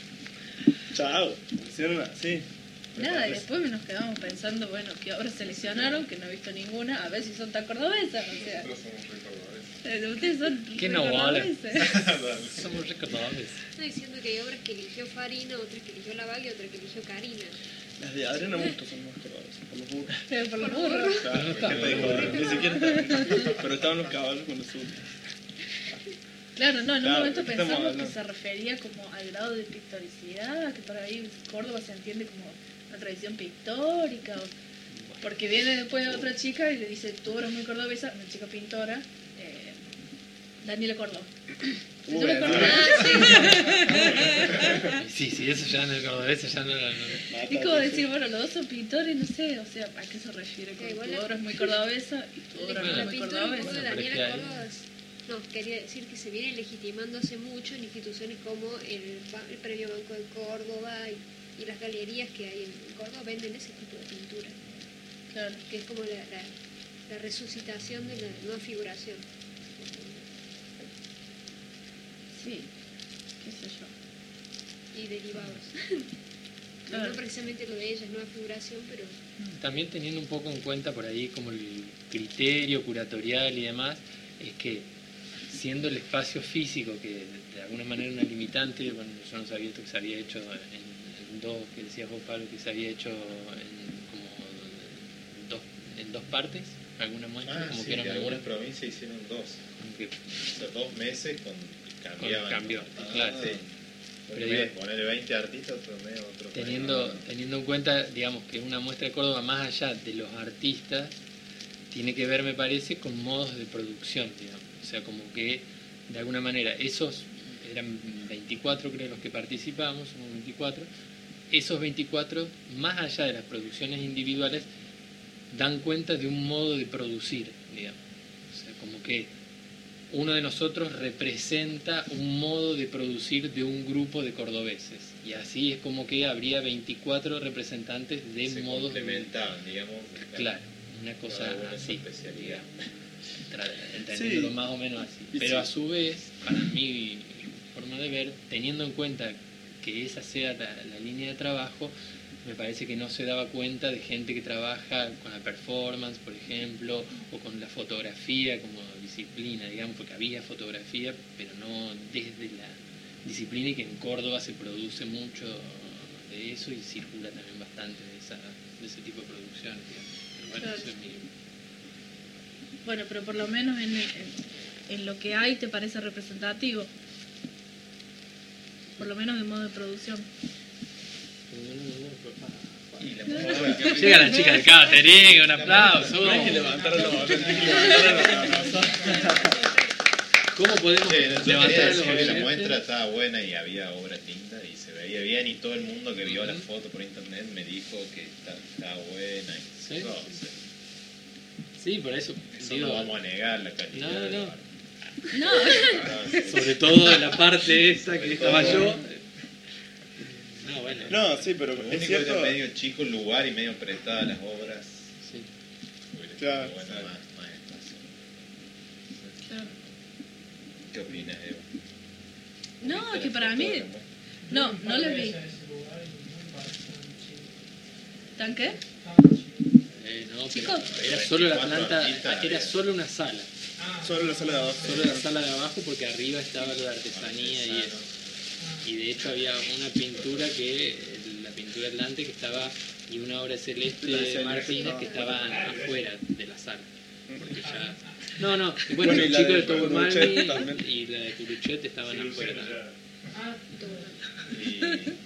Chao. Hicieron así. Nada, y después nos quedamos pensando, bueno, qué obras seleccionaron, que no he visto ninguna, a ver si son tan cordobesas, o sea. Nosotros somos re cordobeses. Ustedes son Que re no vale. cordobeses. Somos recordables. Estoy diciendo que hay obras que eligió Farina, otras que eligió Lavalle y otras que eligió Karina. Las de Adriana Busto son más cordobesas, por los burros. Por los burros. Claro, gente de burro. Ni siquiera estaban, pero estaban los caballos cuando suben. Claro, no, en un Claro, momento estamos pensamos que hablando. se refería como al grado de pictoricidad, que por ahí Córdoba se entiende como una tradición pictórica, porque viene después otra chica y le dice, tu obra es muy cordobesa, una chica pintora, Daniela Córdoba. Bueno. Sí, eso ya en el cordobés ya no. Es como decir, bueno, los dos son pintores, no sé, o sea, ¿a qué se refiere? Con igual tu la- obra es muy cordobesa y tu obra no La es muy pintura un poco cordobesa. de pero es que Daniela hay- Córdoba, no, quería decir que se viene legitimando hace mucho en instituciones como el Premio Banco de Córdoba y las galerías que hay en Córdoba venden ese tipo de pintura, Claro. que es como la resucitación de la nueva figuración. Sí, qué sé yo. Y derivados. Claro. No precisamente lo de ella es nueva figuración, pero También teniendo un poco en cuenta por ahí como el criterio curatorial y demás, es que siendo el espacio físico, que de alguna manera una limitante, bueno, yo no sabía esto que se había hecho en dos, que decías vos, Pablo, que se había hecho en dos partes, alguna muestra, como sí, que era que muy algunas bueno. provincias hicieron 2. Como que O sea, 2 meses cambiaban. cambio, Ah, claro. sí. Pero Un mes, digo, ponerle 20 artistas, otro mes, otro mes. teniendo en cuenta, digamos, que una muestra de Córdoba, más allá de los artistas, tiene que ver, me parece, con modos de producción, digamos. O sea, como que, de alguna manera, esos eran 24, creo, los que participamos, somos 24, esos 24, más allá de las producciones individuales, dan cuenta de un modo de producir, digamos. O sea, como que uno de nosotros representa un modo de producir de un grupo de cordobeses. Y así es como que habría 24 representantes de Se modos de... complementaban, digamos. Claro, una cosa Cada uno su así, especialidad. entendiéndolo Sí. más o menos así. Y Pero sí. a su vez, para mi forma de ver, teniendo en cuenta que esa sea la línea de trabajo, me parece que no se daba cuenta de gente que trabaja con la performance, por ejemplo, o con la fotografía como disciplina, digamos, porque había fotografía, pero no desde la disciplina, y que en Córdoba se produce mucho de eso y circula también bastante de ese tipo de producciones, digamos. Pero bueno, Claro. eso es Bueno, pero por lo menos en lo que hay te parece representativo. Por lo menos de modo de producción. Llega la chica del catering, un aplauso. ¿Cómo podemos levantar los la muestra estaba buena y había obra tinta y se veía bien y todo el mundo que vio la foto por internet me dijo que estaba buena. Y ¿Sí? no, Sí, por eso. no vamos a negar la calidad. No. Sobre todo en la parte esta que estaba yo. No, bueno. No, sí, pero Lo es único que cierto. era medio chico el lugar y medio apretada las obras. Sí. Claro. Bueno, más espacio. Claro. ¿Qué opinas, Eva? No, ¿Viste que la para foto mí... de la muestra? No, no les vi. ¿Tan qué? No, pero Chicos. era solo la 24 planta, artistas era había. solo una sala. Solo la sala de abajo. Solo la sala de abajo porque arriba estaba lo de artesanía y eso. Y de hecho había una pintura la pintura Atlante que estaba, y una obra celeste de Martínez que estaban afuera de la sala. Porque ya... No, bueno, Bueno, y el la chico de de Tobo Turuchet también. y la de Turuchet estaban afuera también. Y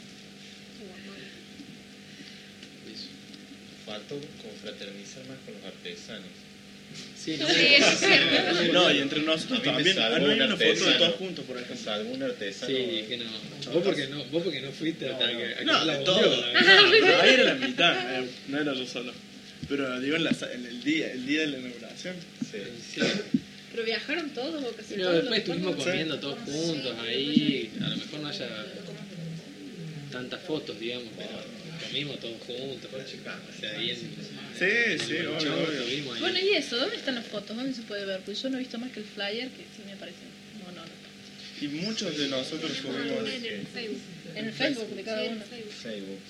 faltó confraternizar más con los artesanos. Sí, no, Sí, eso es cierto. No, y entre nosotros A mí me también. salvó No hay un una foto de artesano. todos juntos, por ejemplo. Salvo un artesano. sí, que no. Vos porque no fuiste hasta que No, la de volvió, todo. la verdad. Ahí era la mitad, no era yo solo. Pero digo en el día de la inauguración. Sí. ¿Pero viajaron todos o casi Pero todos? después estuvimos ¿Cuántos? comiendo todos juntos ahí, a lo mejor no haya tantas fotos, digamos, pero comimos todos juntos, o sea, ahí en Sí, el obvio, Chongo obvio. estuvimos ahí. Bueno, ¿y eso? ¿Dónde están las fotos? ¿Dónde se puede ver? Pues yo no he visto más que el flyer, que sí me parece monólogo. Y muchos de nosotros subimos. En el Facebook. En el Facebook de cada Sí, en uno. el Facebook. Facebook.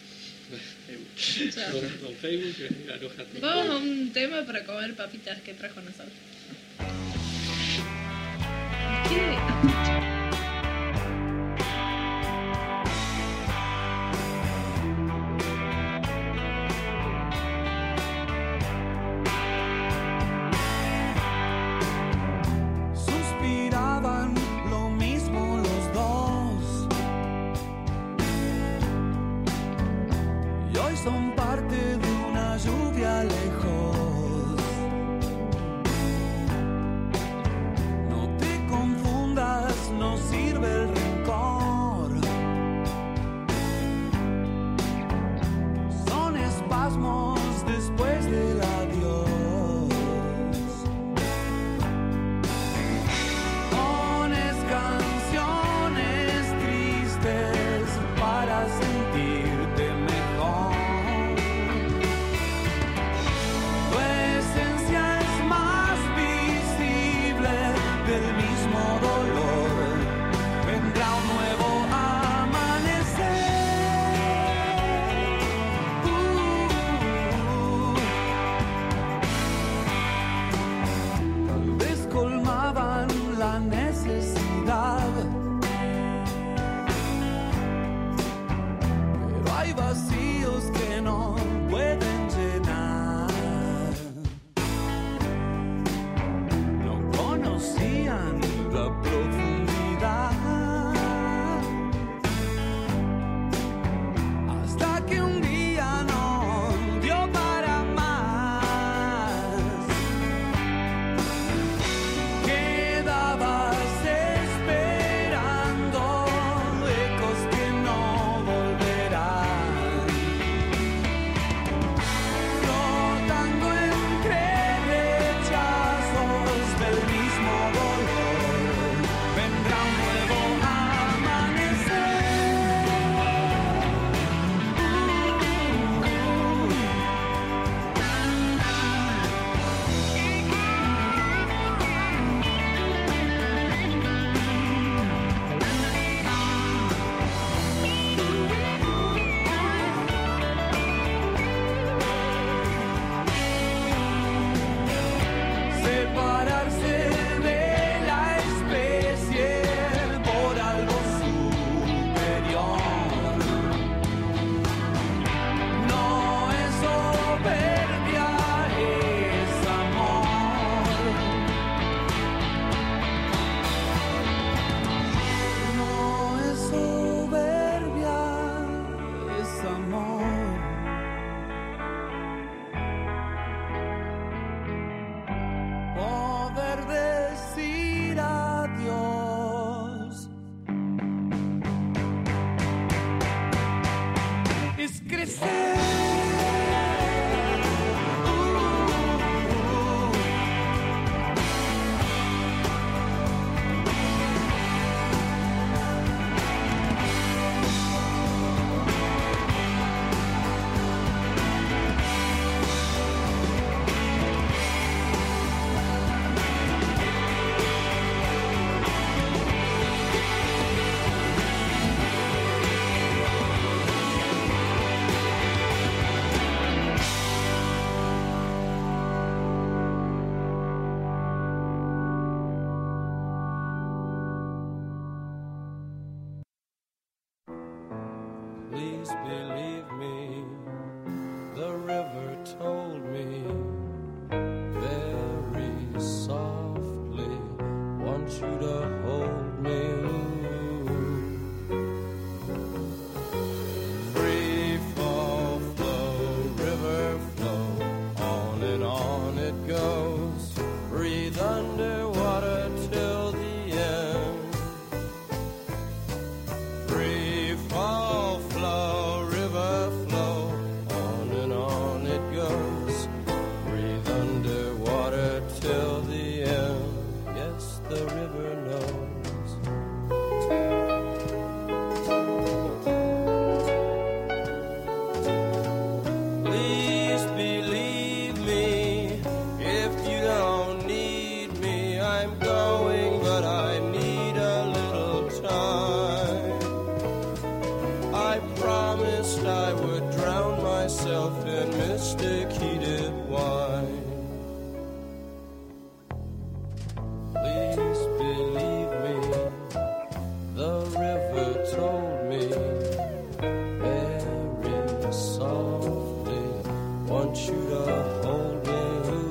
O sea, Con Facebook aloja todo. vamos a un tema para comer papitas que trajo Nazar. ¿Qué? Suspiraban lo mismo los dos y hoy son parte de una lluvia lejos. No te confundas, no sirve el rencor. Son espasmos después del adiós. Pones canciones tristes para sentirte mejor. Tu esencia es más visible del mismo dolor. Vendrá un nuevo amanecer. Tal vez colmaban la necesidad, pero hay vacíos que no pueden llenar. No conocían la profundidad hasta que un día no dio para más. Quedabas esperando ecos que no volverán, flotando entre rechazos del mismo dolor. Vendrá un nuevo amanecer. Separarse de la especie por algo superior. No es soberbia, es amor. believe me, the river told me very softly, want you to hold me. Free fall, flow, river flow, on and on it goes. Breathe underwater till the end. Free fall, flow, river flow, on and on it goes. Breathe underwater till the end. Yes, the river knows. Please believe me, if you don't need me, I'm going, but I need a little time. I promised I would drown myself in mystic heated wine. Please believe me, the river told me very softly, want you to hold me.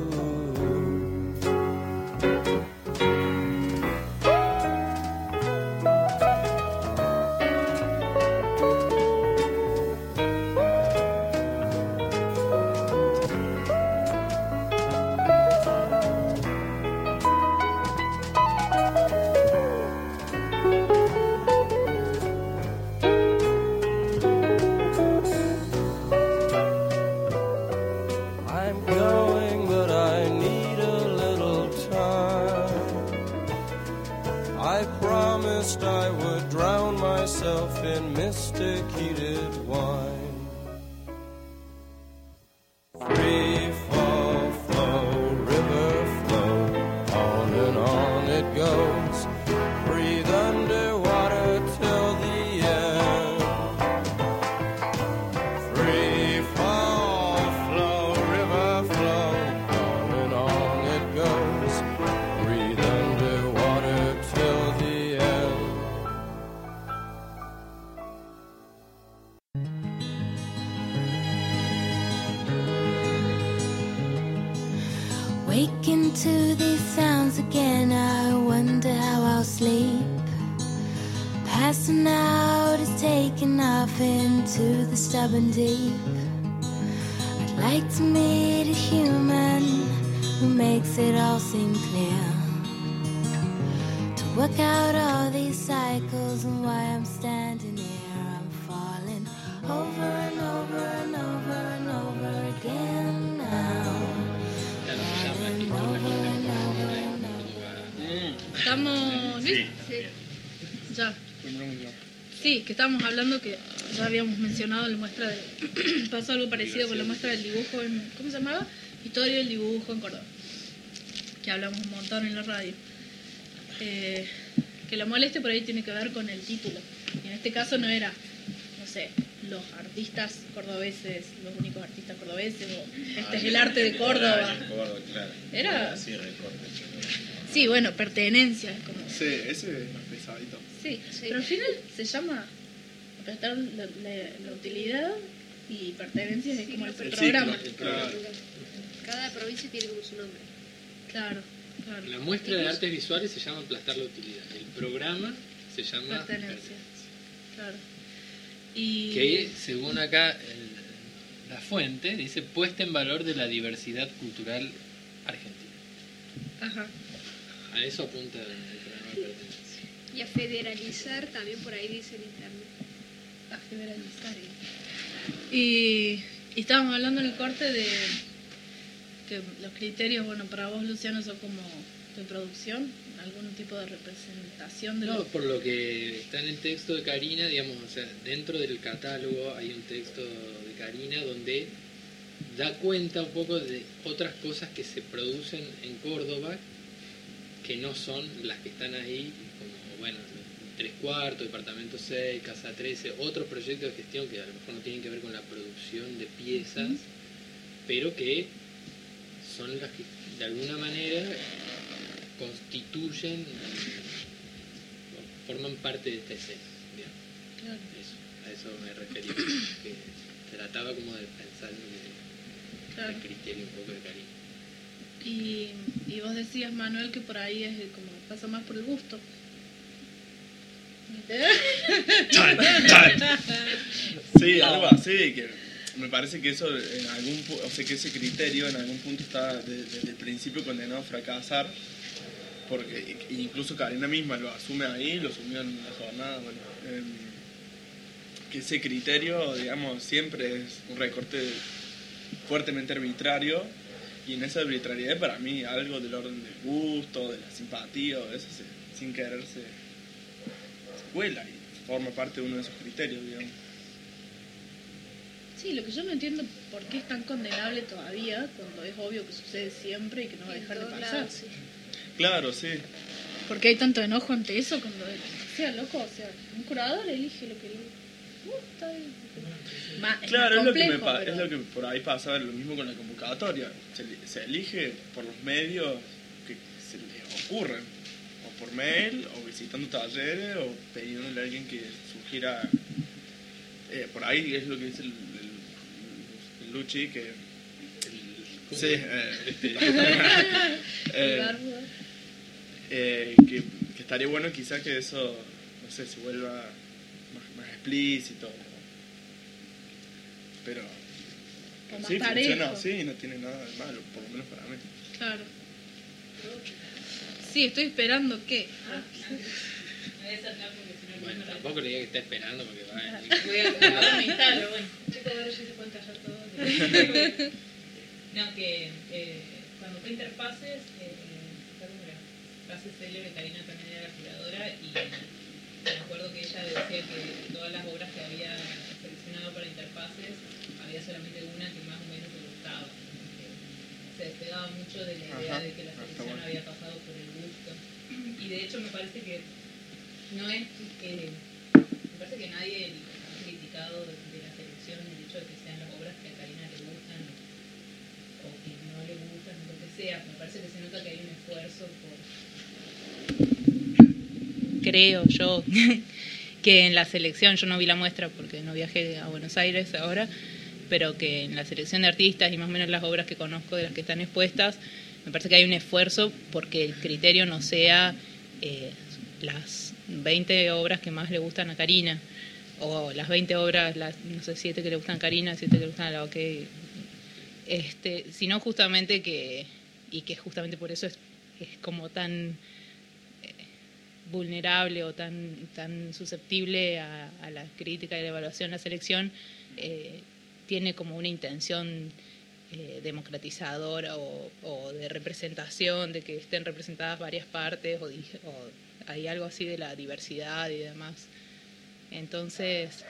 I'm going, but I need a little time. I promised I would drown myself in mystic heated wine. Free fall, flow, river flow, on and on it goes. Breathe underwater till the end. Free fall, flow, river flow, on and on it goes. Breathe underwater till the end. Waking to these sounds again, I wonder how I'll sleep. Passing out is taking off into the stubborn deep. I'd like to meet a human who makes it all seem clear. To work out all these cycles and why I'm standing here. I'm falling over and over and over and over again now. Estamos... Sí. Ya. Nombramos ya. Sí, que estábamos hablando que ya habíamos mencionado la muestra de... pasó algo parecido con la muestra del dibujo en... ¿Cómo se llamaba? Historia del dibujo en Córdoba. Que hablamos un montón en la radio. Que la molestia por ahí tiene que ver con el título. Y en este caso no era, no sé, los artistas cordobeses, los únicos artistas cordobeses, o este es el arte de Córdoba. Claro. Era... Así recortes. Sí, bueno, pertenencia. Es como... Sí, ese es más pesadito. Sí, pero al final se llama prestar la utilidad y pertenencia es como el programa. Claro. Cada provincia tiene como su nombre. Claro, claro. La muestra de artes visuales se llama aplastar la utilidad. El programa se llama Pertenencia. Claro. Y... Que según acá la fuente dice puesta en valor de la diversidad cultural argentina. Ajá. A eso apunta el programa de pertenencia. Y a federalizar también por ahí dice en internet. A federalizar. Y estábamos hablando en el corte de que los criterios, bueno, para vos, Luciano, son como de producción, algún tipo de representación de No, por lo que está en el texto de Karina, digamos, o sea, dentro del catálogo hay un texto de Karina donde da cuenta un poco de otras cosas que se producen en Córdoba que no son las que están ahí, como, bueno, 3/4, Departamento 6, Casa 13, otros proyectos de gestión que a lo mejor no tienen que ver con la producción de piezas, pero que son las que de alguna manera constituyen, forman parte de esta escena, digamos. Claro. A eso eso me refería, que trataba como de pensar en el criterio un poco de Karina. Y vos decías, Manuel, que por ahí es como pasa más por el gusto. Sí, algo así, que me parece que eso en algún o sea que ese criterio en algún punto está desde el principio condenado a fracasar, porque incluso Karina misma lo asume ahí, lo asumió en la jornada, bueno, que ese criterio, digamos, siempre es un recorte fuertemente arbitrario, y en esa arbitrariedad para mí algo del orden del gusto, de la simpatía, o de eso sin querer se cuela y forma parte de uno de esos criterios, digamos. Sí, lo que yo no entiendo por qué es tan condenable todavía, cuando es obvio que sucede siempre y que no va a dejar de pasar. Sí. Claro, sí. ¿Por qué hay tanto enojo ante eso cuando sea loco? O sea, un curador elige lo que le gusta. Claro, complejo, es lo que por ahí pasa, lo mismo con la convocatoria. Se elige por los medios que se les ocurren, o por mail, o visitando talleres, o pidiéndole a alguien que sugiera. Por ahí es lo que dice el Luchi, que que estaría bueno quizás que eso, no sé, se vuelva más explícito, pero o más sí, parejo. funciona así, no tiene nada de malo, por lo menos para mí. Claro. Sí, estoy esperando que... Bueno, tampoco le diga que está esperando porque va a Voy a me instalo, bueno. Chicos, ahora ya se pueden callar todos. No, que cuando fue Interfaces, Frase Célebre, Karina también era la curadora, y me acuerdo que ella decía que todas las obras que había seleccionado para Interfaces, había solamente una que más o menos le gustaba. Se despegaba mucho de la idea de que la selección había pasado por el gusto. Y de hecho me parece que no es me parece que nadie ha criticado de la selección el hecho de que sean las obras que a Karina le gustan o que no le gustan, lo que sea. Me parece que se nota que hay un esfuerzo por... Creo yo que en la selección, yo no vi la muestra porque no viajé a Buenos Aires ahora, pero que en la selección de artistas y más o menos las obras que conozco de las que están expuestas, me parece que hay un esfuerzo porque el criterio no sea las 20 obras que más le gustan a Karina, o las 20 obras, no sé, 7 que le gustan a Karina, 7 que le gustan a la OK, sino justamente que justamente por eso es como tan vulnerable o tan susceptible a la crítica y la evaluación, la selección, tiene como una intención democratizadora o de representación, de que estén representadas varias partes, o hay algo así de la diversidad y demás. Entonces,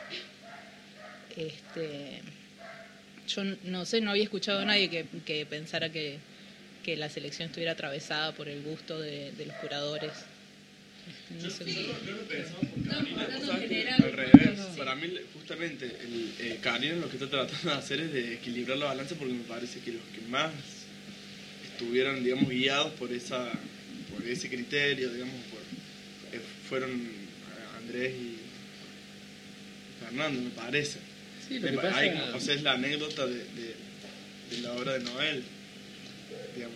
yo no sé, no había escuchado a nadie que pensara que la selección estuviera atravesada por el gusto de los curadores. No sé. Yo lo pensaba por Karina, al revés. Para mí, justamente, Karina lo que está tratando de hacer es de equilibrar la balanza, porque me parece que los que más estuvieron, digamos, guiados por ese criterio, digamos, fueron Andrés y Fernando, me parece. Sí, lo que pasa... O sea, es la anécdota de la obra de Noel, digamos.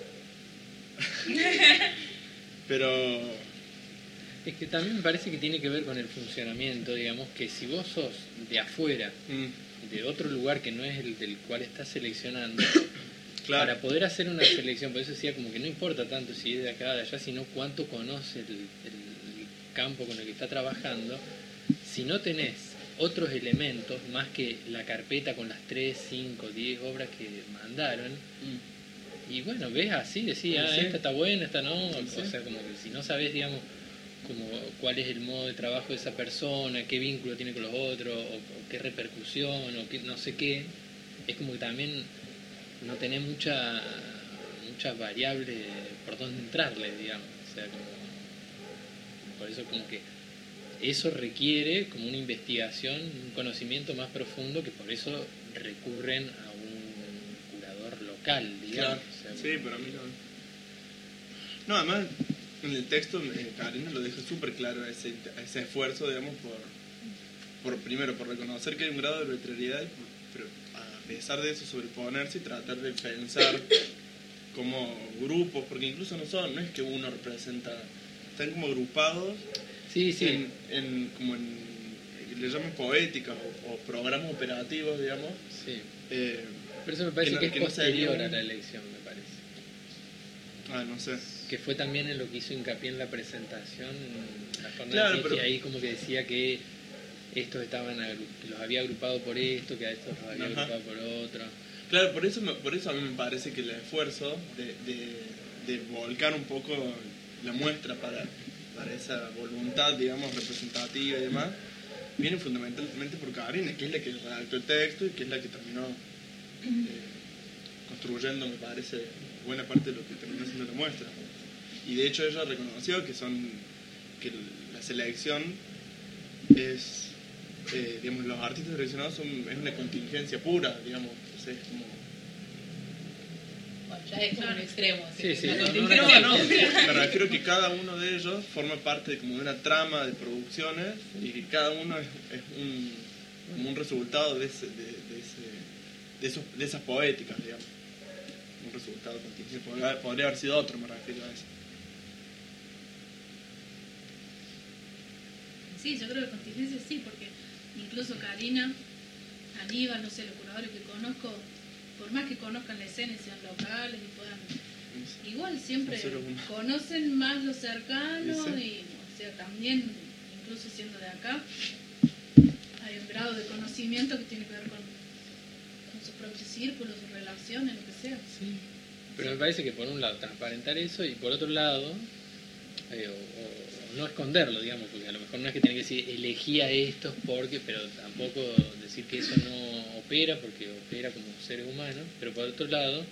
Pero... Es que también me parece que tiene que ver con el funcionamiento, digamos, que si vos sos de afuera, de otro lugar que no es el del cual estás seleccionando, claro, para poder hacer una selección, por eso decía como que no importa tanto si es de acá o de allá, sino cuánto conoce el campo con el que está trabajando, si no tenés otros elementos más que la carpeta con las 3, 5, 10 obras que mandaron, y bueno, ves así, decís, esta está buena, esta no, o sea, como que si no sabés, digamos, como cuál es el modo de trabajo de esa persona, qué vínculo tiene con los otros, o qué repercusión, o qué no sé qué, es como que también no tenés muchas variables por dónde entrarle, digamos. O sea, como, por eso como que eso requiere como una investigación, un conocimiento más profundo, que por eso recurren a un curador local, digamos. Claro. O sea, sí, pero a mí no, además en el texto Karina lo deja súper claro, ese esfuerzo, digamos, primero, por reconocer que hay un grado de arbitrariedad, pero a pesar de eso sobreponerse y tratar de pensar como grupos, porque incluso no es que uno representa, están como agrupados Sí, sí. como le llaman poéticas o programas operativos, digamos. Sí. Pero eso me parece que es posterior a la elección, me parece. No sé. Que fue también en lo que hizo hincapié en la presentación, la forma Claro, de decir, pero- que ahí como que decía que estos los había agrupado por esto, que a estos los había Ajá. agrupado por otro. Claro, por eso a mí me parece que el esfuerzo de volcar un poco la muestra para esa voluntad, digamos, representativa y demás, viene fundamentalmente por Karina, que es la que redactó el texto y que es la que terminó construyendo, me parece, buena parte de lo que terminó siendo la muestra. Y de hecho ella reconoció que la selección es, digamos, los artistas seleccionados es una contingencia pura, digamos, o sea, es como... Bueno, ya es como un extremo. Sí, sí, Una no, contingencia. No, me refiero que cada uno de ellos forma parte como de una trama de producciones y que cada uno es como un resultado de esas poéticas, digamos. Un resultado contingente. Podría haber sido otro, me refiero a eso. Sí, yo creo que contingencia sí, porque incluso Karina, Aníbal, no sé, los curadores que conozco, por más que conozcan la escena y sean locales y puedan, igual siempre Hacer una- conocen más lo cercano Sí. y, o sea, también, incluso siendo de acá, hay un grado de conocimiento que tiene que ver con sus propios círculos, sus relaciones, lo que sea. Sí. Pero me parece que por un lado transparentar eso y por otro lado o no esconderlo, digamos, porque a lo mejor no es que tenés que decir elegí a estos porque, pero tampoco decir que eso no opera porque opera como seres humanos. Pero por otro lado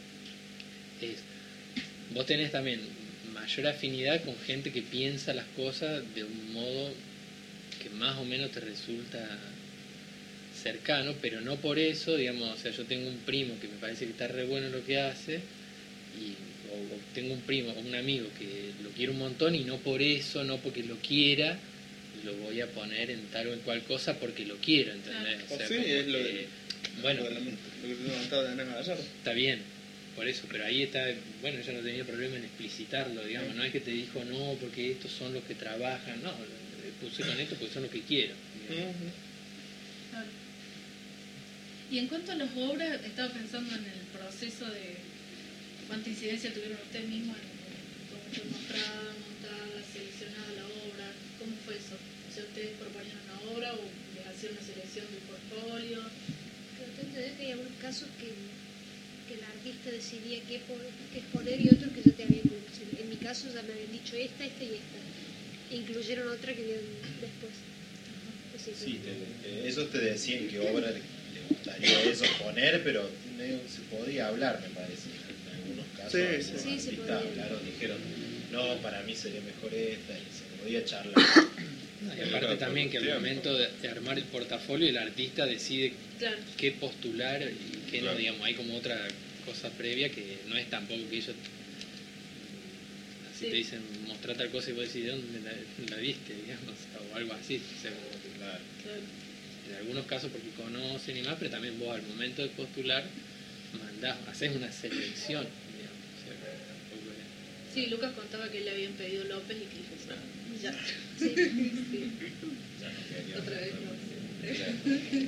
vos tenés también mayor afinidad con gente que piensa las cosas de un modo que más o menos te resulta cercano, pero no por eso, digamos, o sea, yo tengo un primo que me parece que está re bueno en lo que hace o tengo un primo o un amigo que lo quiere un montón y no por eso, no porque lo quiera, lo voy a poner en tal o en cual cosa porque lo quiero, ¿entendés? O sea, Sí, como es lo que, bueno, lo que te contaba de Ana Gallardo. está bien, por eso, pero ahí está, bueno, ella no tenía problema en explicitarlo, digamos, no es que te dijo no, porque estos son los que trabajan, no, puse con esto porque son los que quiero. digamos. Claro. Y en cuanto a las obras, estaba pensando en el proceso de cuánta incidencia tuvieron ustedes mismos en cómo fue mostrada, montada, seleccionada la obra, cómo fue eso. O sea, ustedes proponían una obra o les hacían una selección del portfolio. Pero te entendés que hay algunos casos que el artista decidía qué exponer y otros que ya te habían conocido. En mi caso ya me habían dicho esta y esta. Incluyeron otra que vieron después. Así que- Sí, ellos te decían qué obra le gustaría a ellos poner, pero medio se podía hablar, me parece. En algunos casos, Sí, algunos sí. Sí, se artistas podía. hablaron, dijeron, no, para mí sería mejor esta, y se podía charlar. No, y aparte también que al momento de armar el portafolio el artista decide Claro. qué postular y qué no, Claro. digamos, hay como otra cosa previa que no es tampoco que ellos así Sí. te dicen mostrar tal cosa y vos decís de dónde la viste, digamos, o algo así, o sea, como que, Claro. Claro. en algunos casos porque conocen y más, pero también vos al momento de postular mandás, haces una selección, digamos, o sea, que tampoco es... Sí, Lucas contaba que le habían pedido López y que dijo, ya. Sí. Sí. Ya no quería Otra vez hablar. no.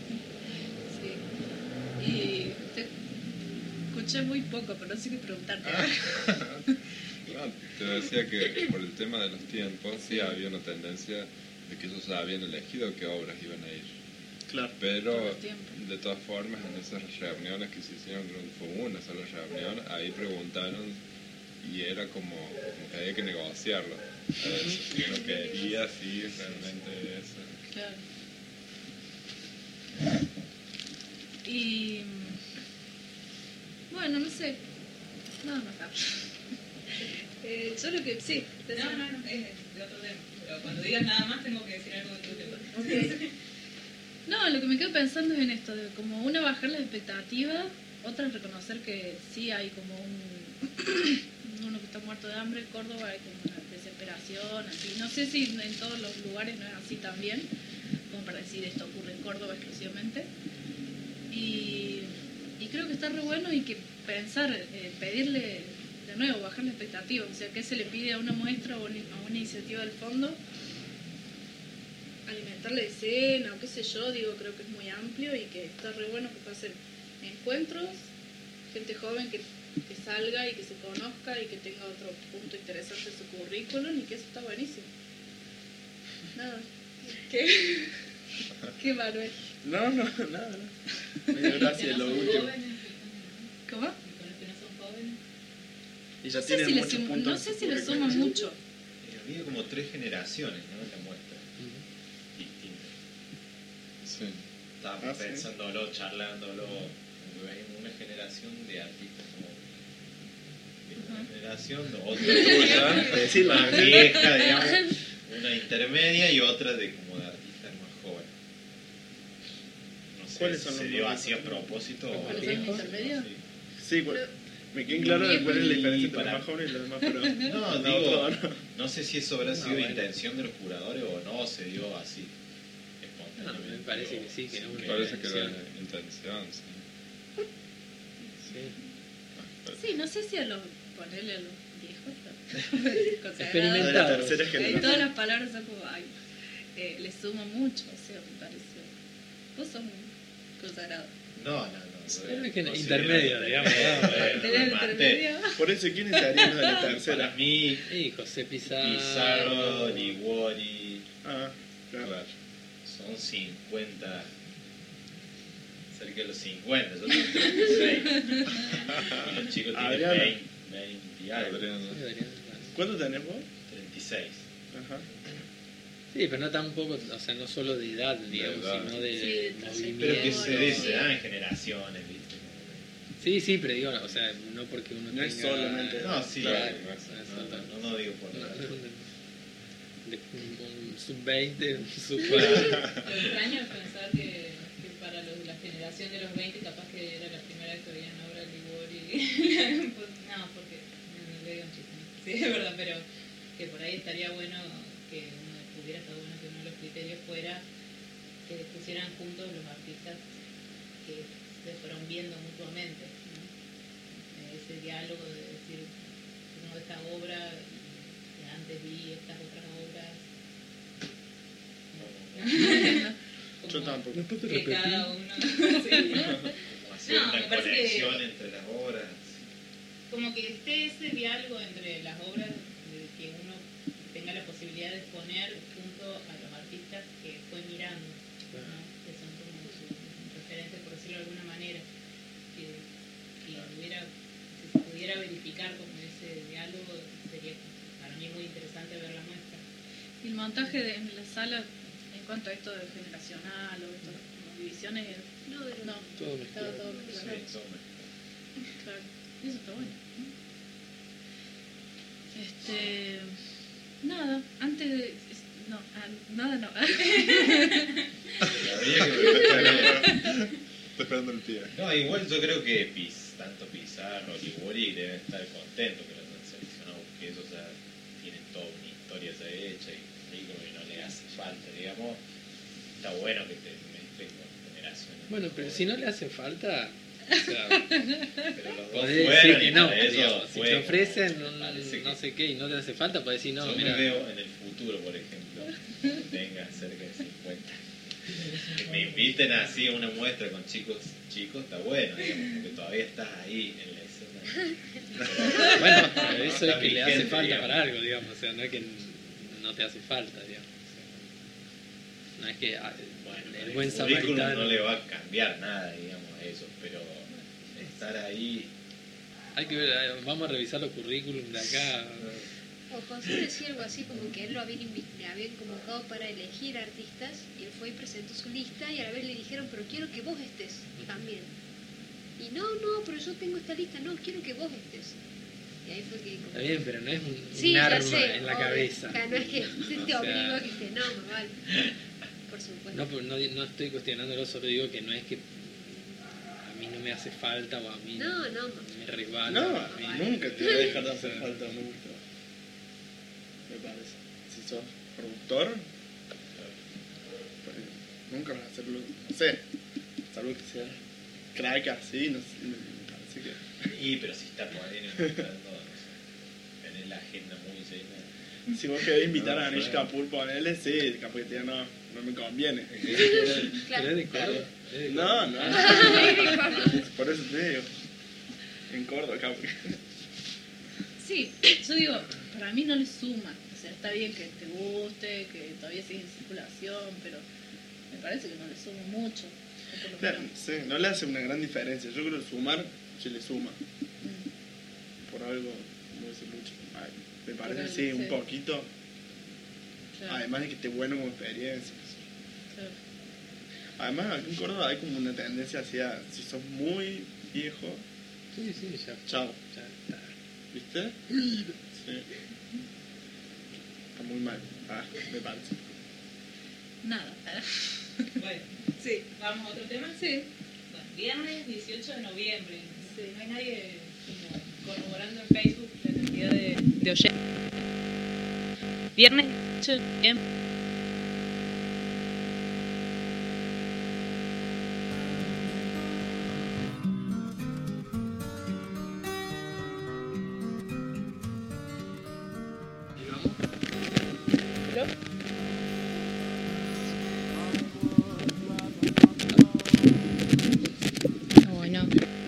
Sí. Y te escuché muy poco, pero sí que preguntarte. No, te decía que por el tema de los tiempos sí había una tendencia de que ellos ya habían elegido qué obras iban a ir. Claro. Por Pero los tiempos. de todas formas en esas reuniones que se hicieron, creo que fue una sola reunión, ahí preguntaron y era como que había que negociarlo. A ver, si uno quería, sí, realmente eso. Claro. Y bueno, no sé. No, no está. Solo que sí. No, es de otro tema. Pero cuando digas nada más tengo que decir algo de otro tema. No, lo que me quedo pensando es en esto, de como una bajar las expectativas, otra reconocer que sí hay como uno que está muerto de hambre en Córdoba, hay como una desesperación, así. No sé si en todos los lugares no es así también, como para decir esto ocurre en Córdoba exclusivamente. Y creo que está re bueno y que pensar, pedirle de nuevo, bajar la expectativa, o sea, ¿qué se le pide a una muestra o a una iniciativa del fondo? Alimentar la escena o qué sé yo, digo, creo que es muy amplio y que está re bueno que pasen encuentros, gente joven que salga y que se conozca y que tenga otro punto interesante en su currículum y que eso está buenísimo. Nada. ¿Qué? ¿Qué, Manuel? No, nada. Me dio gracia lo último. ¿Cómo? Con los que no son jóvenes. Y ya tienen muchos puntos. No sé si le suma mucho. Había como 3 generaciones, ¿no? En la muestra. Distintas. Sí. Estaba pensándolo, charlándolo. Hay una generación de artistas como una generación, otra tuya, más vieja, digamos, una intermedia y otra de como de artistas más jóvenes. No sé ¿Cuáles si son se los dio más así a propósito o ¿Cuáles son los intermedios? Sí, pues, me queda claro cuál es la diferencia entre los más jóvenes y los demás, pero No, no, digo, todo, no. no sé si eso habrá sido bueno. intención de los curadores o no, se dio así. No, me parece que sí, que es una Parece que era intención. intención, sí. Sí. Sí, no sé si a los, ponerle a los viejos, consagrados, Experimentado. La tercera ahí generación. todas las palabras son como, ay, le suma mucho, o sea, me pareció. Vos sos un consagrado. No. Pero es que intermedio, digamos. ¿Tenés el intermedio? Por eso, ¿quiénes serían los de la Para tercera? mí, Y José Pizarro. Pizarro, Liguori, Ah, claro. son 50, cerca de los 50, yo tengo 36. Y los chicos tienen Adriano. 20 y algo. Adriano. ¿Cuánto tenés vos? 36. Ajá. Sí, pero no tampoco, o sea, no solo de edad, digamos, edad. sino de Sí, de movimiento. Pero que se Sí. dan generaciones, ¿viste? Sí, pero digo, o sea, no porque uno No es tenga... solamente- No, sí, Claro, no digo por nada. De un sub-20, un sub Lo extraño es pensar que para la generación de los 20 capaz que era la primera vez que veían obra de Liguori. No, porque no le digo un chiste. Sí, es verdad, pero que por ahí estaría bueno que hubiera estado bueno que uno de los criterios fuera que pusieran juntos los artistas que se fueron viendo mutuamente, ¿no? Ese diálogo de decir, tengo esta obra y antes vi estas otras obras. Yo tampoco. ¿No puedo Que repetir? cada uno. Sí. Como hacer No, una me parece conexión que- entre las obras. Como que esté ese diálogo entre las obras, de que uno tenga la posibilidad de exponer junto a los artistas que fue mirando, ¿no? Que son como sus referentes, por decirlo de alguna manera, que si se pudiera verificar como ese diálogo, sería para mí muy interesante ver la muestra. Y el montaje en la sala, en cuanto a esto de generacional o estas como divisiones, No, pero no, Todo estaba mezclado. todo Sí, mezclado. toma. Claro, y eso está bueno. Nada, antes de... No, nada no. Habría que ver. Estoy esperando el pie. No, igual yo creo que tanto Pizarro, Liguori deben estar contentos que los han seleccionado, porque ellos ya tienen toda una historia ya hecha y ahí como que no le hace falta, digamos. Está bueno que te mezclen con generaciones. Bueno, pero si no le hace falta, o sea, Pero los dos podés fueron decir que y no. para ellos Digamos, si fue te como, ofrecen parece no que- sé qué y no te hace falta, podés decir no, yo mira. me veo en el futuro, por ejemplo, que tenga cerca de 50. Que me inviten así a una muestra con chicos, está bueno, digamos, porque todavía estás ahí en la escena. Bueno, pero eso es Está que le hace vigente, falta digamos. para algo, digamos, o sea, no es que no te hace falta, digamos. O sea, no es que Bueno, el buen currículum samaritano. no le va a cambiar nada, digamos, a eso, pero estar ahí. Hay que ver, vamos a revisar los currículums de acá. O José decía algo así como que él lo habían, le habían convocado para elegir artistas y él fue y presentó su lista y a la vez le dijeron, pero quiero que vos estés también. Y no, pero yo tengo esta lista, no, quiero que vos estés. Y ahí fue que... como- Está bien, pero no es un Sí, ya arma sé, en la obvio. cabeza. O sea, no es que te O sea, obligo a que estés, no, más vale. Por supuesto. No estoy cuestionándolo, solo digo que no es que a mí no me hace falta o a mí No. me resbala. No, a mí nunca te va a dejar de O sea, hacer falta un gusto. Me parece. Si sos productor, pues, nunca vas a hacerlo, no sé, salvo que sea crack así, no sé, me parece que... Y pero si está por ahí invitando, no sé, tenés la agenda muy llena. Si vos querés invitar a Anish Kapoor, ponele, sí, capaz que te diga, no me conviene. Claro. ¿Eres de Córdoba? No. Por eso te digo. En Córdoba, capaz. Sí, yo digo, para mí no le suma. O sea, está bien que te guste, que todavía sigue en circulación, pero me parece que no le suma mucho. O por lo Claro, menos. sí, no le hace una gran diferencia. Yo creo que sumar se le suma. Por algo, como dice Lucho. Ay, me parece, algo, sí, sí. un poquito. Claro, Además de que esté bueno como experiencia. claro. Además, aquí en Córdoba hay como una tendencia hacia, si sos muy viejo, Sí, ya. chao. Ya está. ¿Viste? Sí. Está muy mal. Me parece. Nada. Bueno, Sí. ¿vamos a otro tema? Sí. Bueno, viernes 18 de noviembre. No hay nadie como corroborando en Facebook la cantidad De oyentes. Viernes 18 de noviembre. Bueno.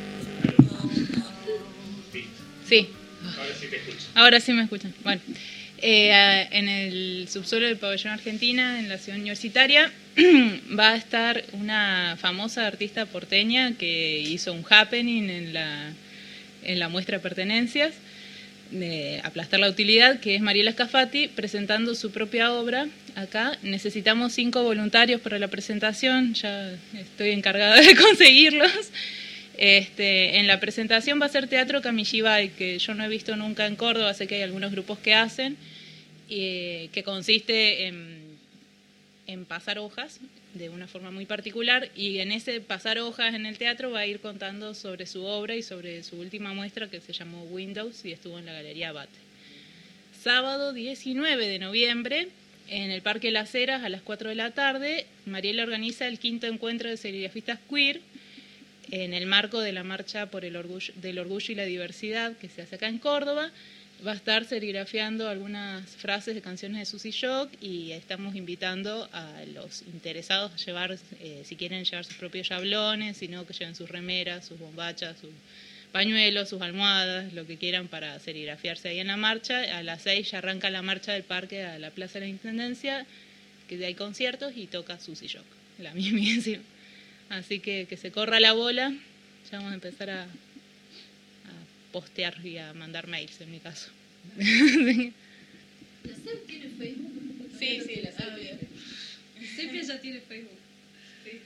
Sí. Ahora sí te escucho. Ahora sí me escuchan. Bueno, en el subsuelo del pabellón Argentina, en la ciudad universitaria, va a estar una famosa artista porteña que hizo un happening en la muestra de pertenencias de Aplastar la Utilidad, que es Mariela Scafati, presentando su propia obra. Acá necesitamos 5 voluntarios para la presentación, ya estoy encargada de conseguirlos. En la presentación va a ser Teatro Kamishibai, que yo no he visto nunca en Córdoba, sé que hay algunos grupos que hacen, que consiste en pasar hojas de una forma muy particular, y en ese pasar hojas en el teatro va a ir contando sobre su obra y sobre su última muestra, que se llamó Windows y estuvo en la Galería Abate. Sábado 19 de noviembre, en el Parque Las Heras, a las 4 de la tarde, Mariela organiza el 5º encuentro de serigrafistas queer, en el marco de la Marcha por el del Orgullo y la Diversidad que se hace acá en Córdoba. Va a estar serigrafiando algunas frases de canciones de Susy Shock, y estamos invitando a los interesados a llevar, si quieren llevar sus propios yablones, si no, que lleven sus remeras, sus bombachas, sus pañuelos, sus almohadas, lo que quieran para serigrafiarse ahí en la marcha. A las 6 ya arranca la marcha del parque a la Plaza de la Intendencia, que hay conciertos y toca Susy Shock, la mismísima. Así que se corra la bola, ya vamos a empezar a postear y a mandar mails en mi caso. ¿La CEP tiene Facebook? Sí, la Ah, bien. Sepia ya tiene Facebook. Sí.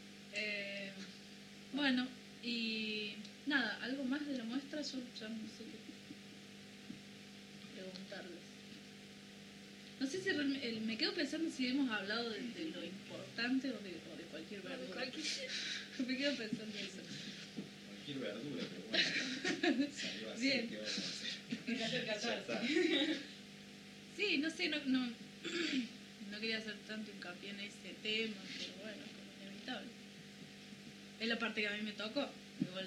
Bueno, y nada, algo más de la muestra, yo ya no sé qué preguntarles. No sé si me quedo pensando si hemos hablado de lo importante o de cualquier verdura. Me quedo pensando en eso. Cualquier verdura, pero bueno. Salió así, Bien. ¿qué vamos a hacer? Hay que hacer Ya catarsis. está. Sí, no sé, no quería hacer tanto hincapié en ese tema, pero bueno, como inevitable. Es la parte que a mí me tocó, igual.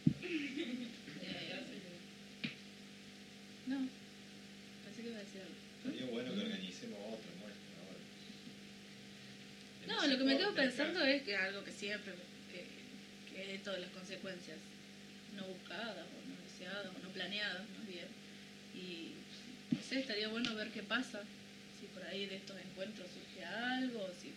No, pensé que iba a decir algo. Sería bueno que organicemos otra muestra ahora. No, lo que me quedo pensando es que algo que siempre, que es todas las consecuencias no buscadas o no deseadas o no planeadas, más bien. Y no sé, estaría bueno ver qué pasa, si por ahí de estos encuentros surge algo, si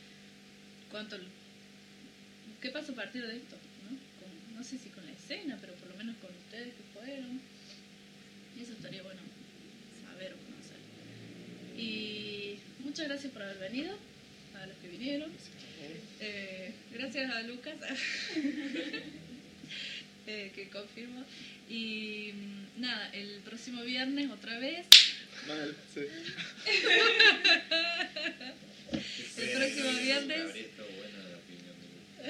qué pasa a partir de esto, ¿no? No sé si con la escena, pero por lo menos con ustedes que fueron. Y eso estaría bueno saber o conocer. Y muchas gracias por haber venido, a los que vinieron. Gracias a Lucas, que confirmo. Y nada, el próximo viernes otra vez. Mal, sí. El próximo viernes. Habría estado buena la opinión de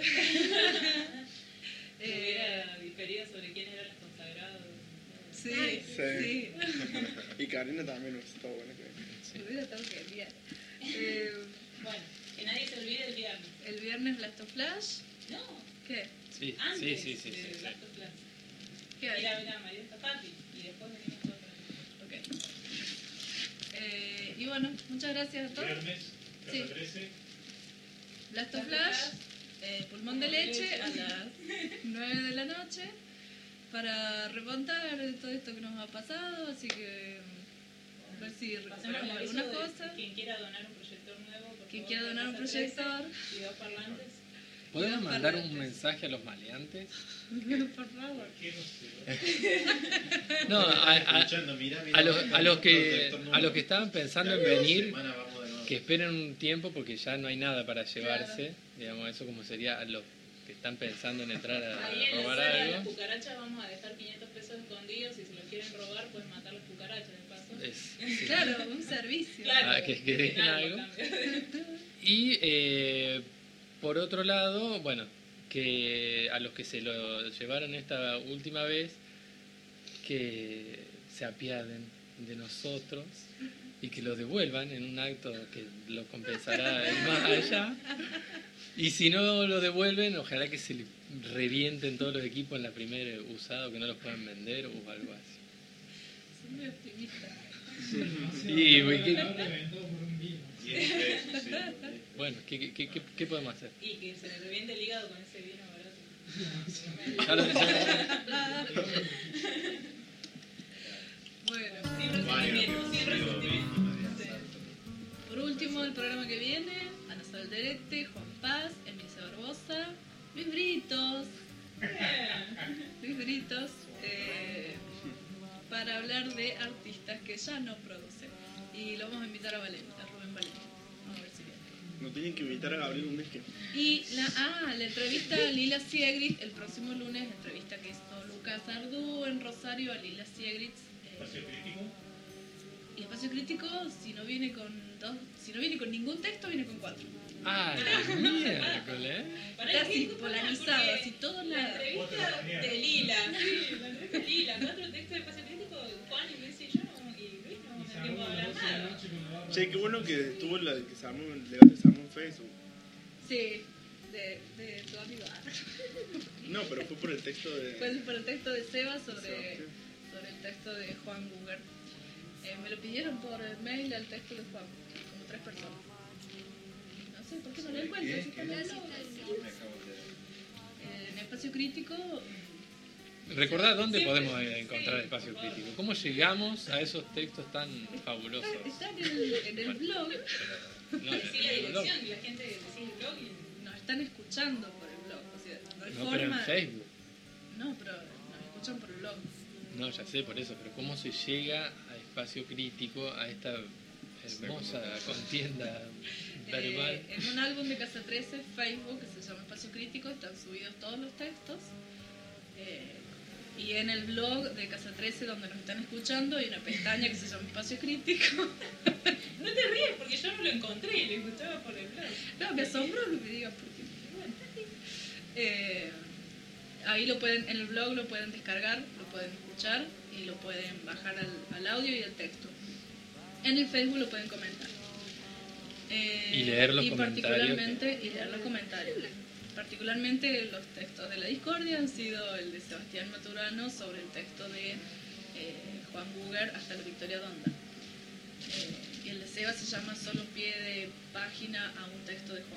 Hubiera diferido sobre quién eran los consagrados. Sí, Sí. sí. Y Karina también está buena que Hubiera estado genial. Bueno, Que nadie se olvide el viernes. El viernes Blast of Flash. No. ¿Qué? Sí, Antes sí. de Blast of Flash. ¿Qué hay? Ir a ver a María Zapati y después venimos todos. Ok. Y bueno, muchas gracias a todos. Viernes, Sí. Casa 13. Blast of Flash, Pulmón de Leche a las 9 de la noche para remontar todo esto que nos ha pasado, así que a ver si Hacemos recuperamos el algunas aviso de cosas. quien quiera donar un proyector nuevo, por Quien favor, quiera donar un Casa 13 proyector. y 2 parlantes. ¿Podemos Los mandar un parlantes. mensaje a los maleantes? Por favor. No, Escuchando, mirá, a los que protector nuevo. estaban pensando en La próxima venir, semana vamos de nuevo. que esperen un tiempo porque ya no hay nada para llevarse. Digamos, eso como sería a los que están pensando en entrar a Ahí en la robar sala de las algo. cucarachas vamos a dejar 500 pesos escondidos y si se lo quieren robar pueden matar las cucarachas de paso. Sí. Claro, un servicio. Claro, Que dejen algo. Y por otro lado, bueno, que a los que se lo llevaron esta última vez, que se apiaden de nosotros y que lo devuelvan en un acto que lo compensará el más allá. Y si no lo devuelven, ojalá que se le revienten todos los equipos en la primera usada o que no los puedan vender o algo así. Son muy optimistas. Y, bueno, ¿qué podemos hacer? Y que se le reviente el hígado con ese vino barato. Bueno, sin resentimiento, sin resentimiento. Por último, el programa que viene, Ana Salderete, Juan Paz, Emilia Barbosa, Luis Britos. Luis Britos, para hablar de artistas que ya no producen. Y lo vamos a invitar a Rubén Valente. Vamos a ver si viene. Nos tienen que invitar a Gabriel Undesque. Y la entrevista a Lila Siegrit, el próximo lunes, la entrevista que hizo Lucas Ardú en Rosario a Lila Siegrit. Espacio crítico. Y Espacio Crítico, si no viene con ningún texto, viene con 4. Ah, miércoles. Está así, polarizado, así todo La nada. entrevista de Lila, sí, la entrevista de Lila, 4 textos de espacio crítico, Juan y Luis y yo, y Luis no me tiempo a hablar nada. Che, qué bueno que estuvo el debate que se armó en Facebook. Sí, de tu amigo. No, pero fue por el texto de... Fue por el texto de Seba sobre el texto de Juan Guger. Me lo pidieron por mail al texto de Juan, como 3 personas. No sé, ¿por qué no lo encuentro? Si está en la nota. En Espacio Crítico. Recordad dónde podemos encontrar Espacio Crítico. ¿Cómo llegamos a esos textos tan fabulosos? Están en el blog. No, Sí, la dirección, la gente que sigue el blog y Nos están escuchando por el blog. O sea, no hay No, forma. pero en Facebook. No, pero nos escuchan por el blog. No, ya sé, por eso, pero ¿cómo se llega a Espacio Crítico, a esta hermosa contienda verbal? En un álbum de Casa 13, Facebook, que se llama Espacio Crítico, están subidos todos los textos. Y en el blog de Casa 13, donde nos están escuchando, hay una pestaña que se llama Espacio Crítico. no te ríes porque yo no lo encontré y lo escuchaba por el blog. No, me asombró que me digas por qué. Ahí lo pueden, en el blog lo pueden descargar, lo pueden escuchar y lo pueden bajar al audio y al texto. En el Facebook lo pueden comentar. Y leer los comentarios. Y leer los comentarios. Particularmente los textos de la discordia han sido el de Sebastián Maturano sobre el texto de Juan Guger hasta la Victoria Donda. Y el de Seba se llama Solo pie de página a un texto de Juan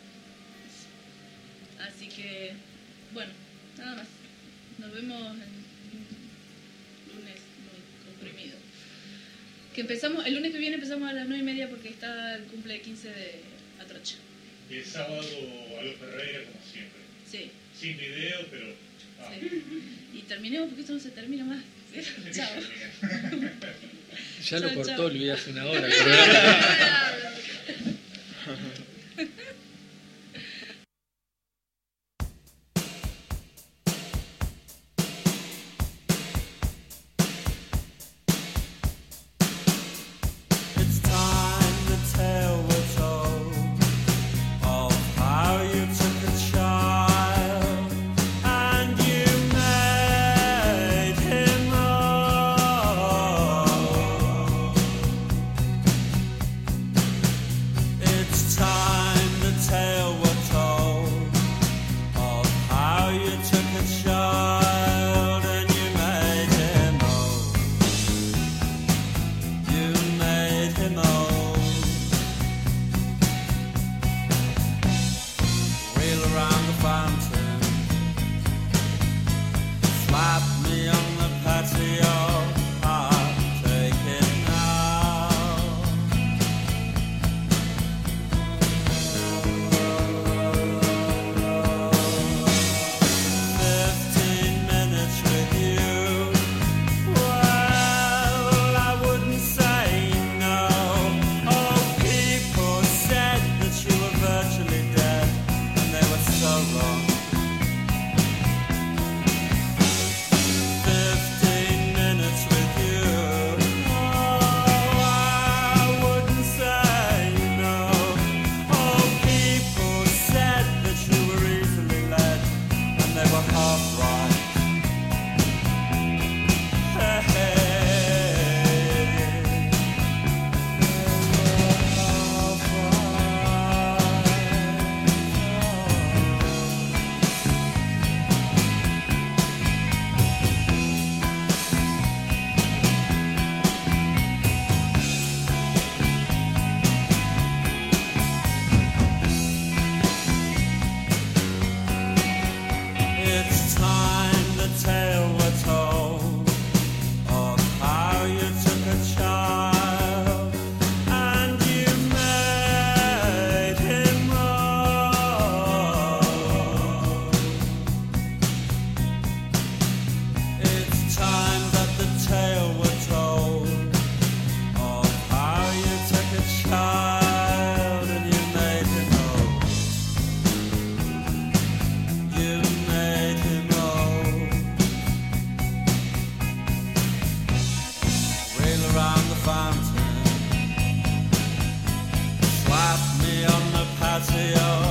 Guger. Así que, bueno, nada más. Nos vemos el lunes muy comprimido. Que el lunes que viene empezamos a las 9:30 porque está el cumple de 15 de Atrocha. Y el sábado a los Ferreira, como siempre. Sí. Sin video, pero... Sí. Y terminemos porque esto no se termina más. Chao. Ya lo Chao, cortó chao. Luis hace una hora. It's time to tell the tale of how you took a child and you made him old. fountain. Slap me on the patio.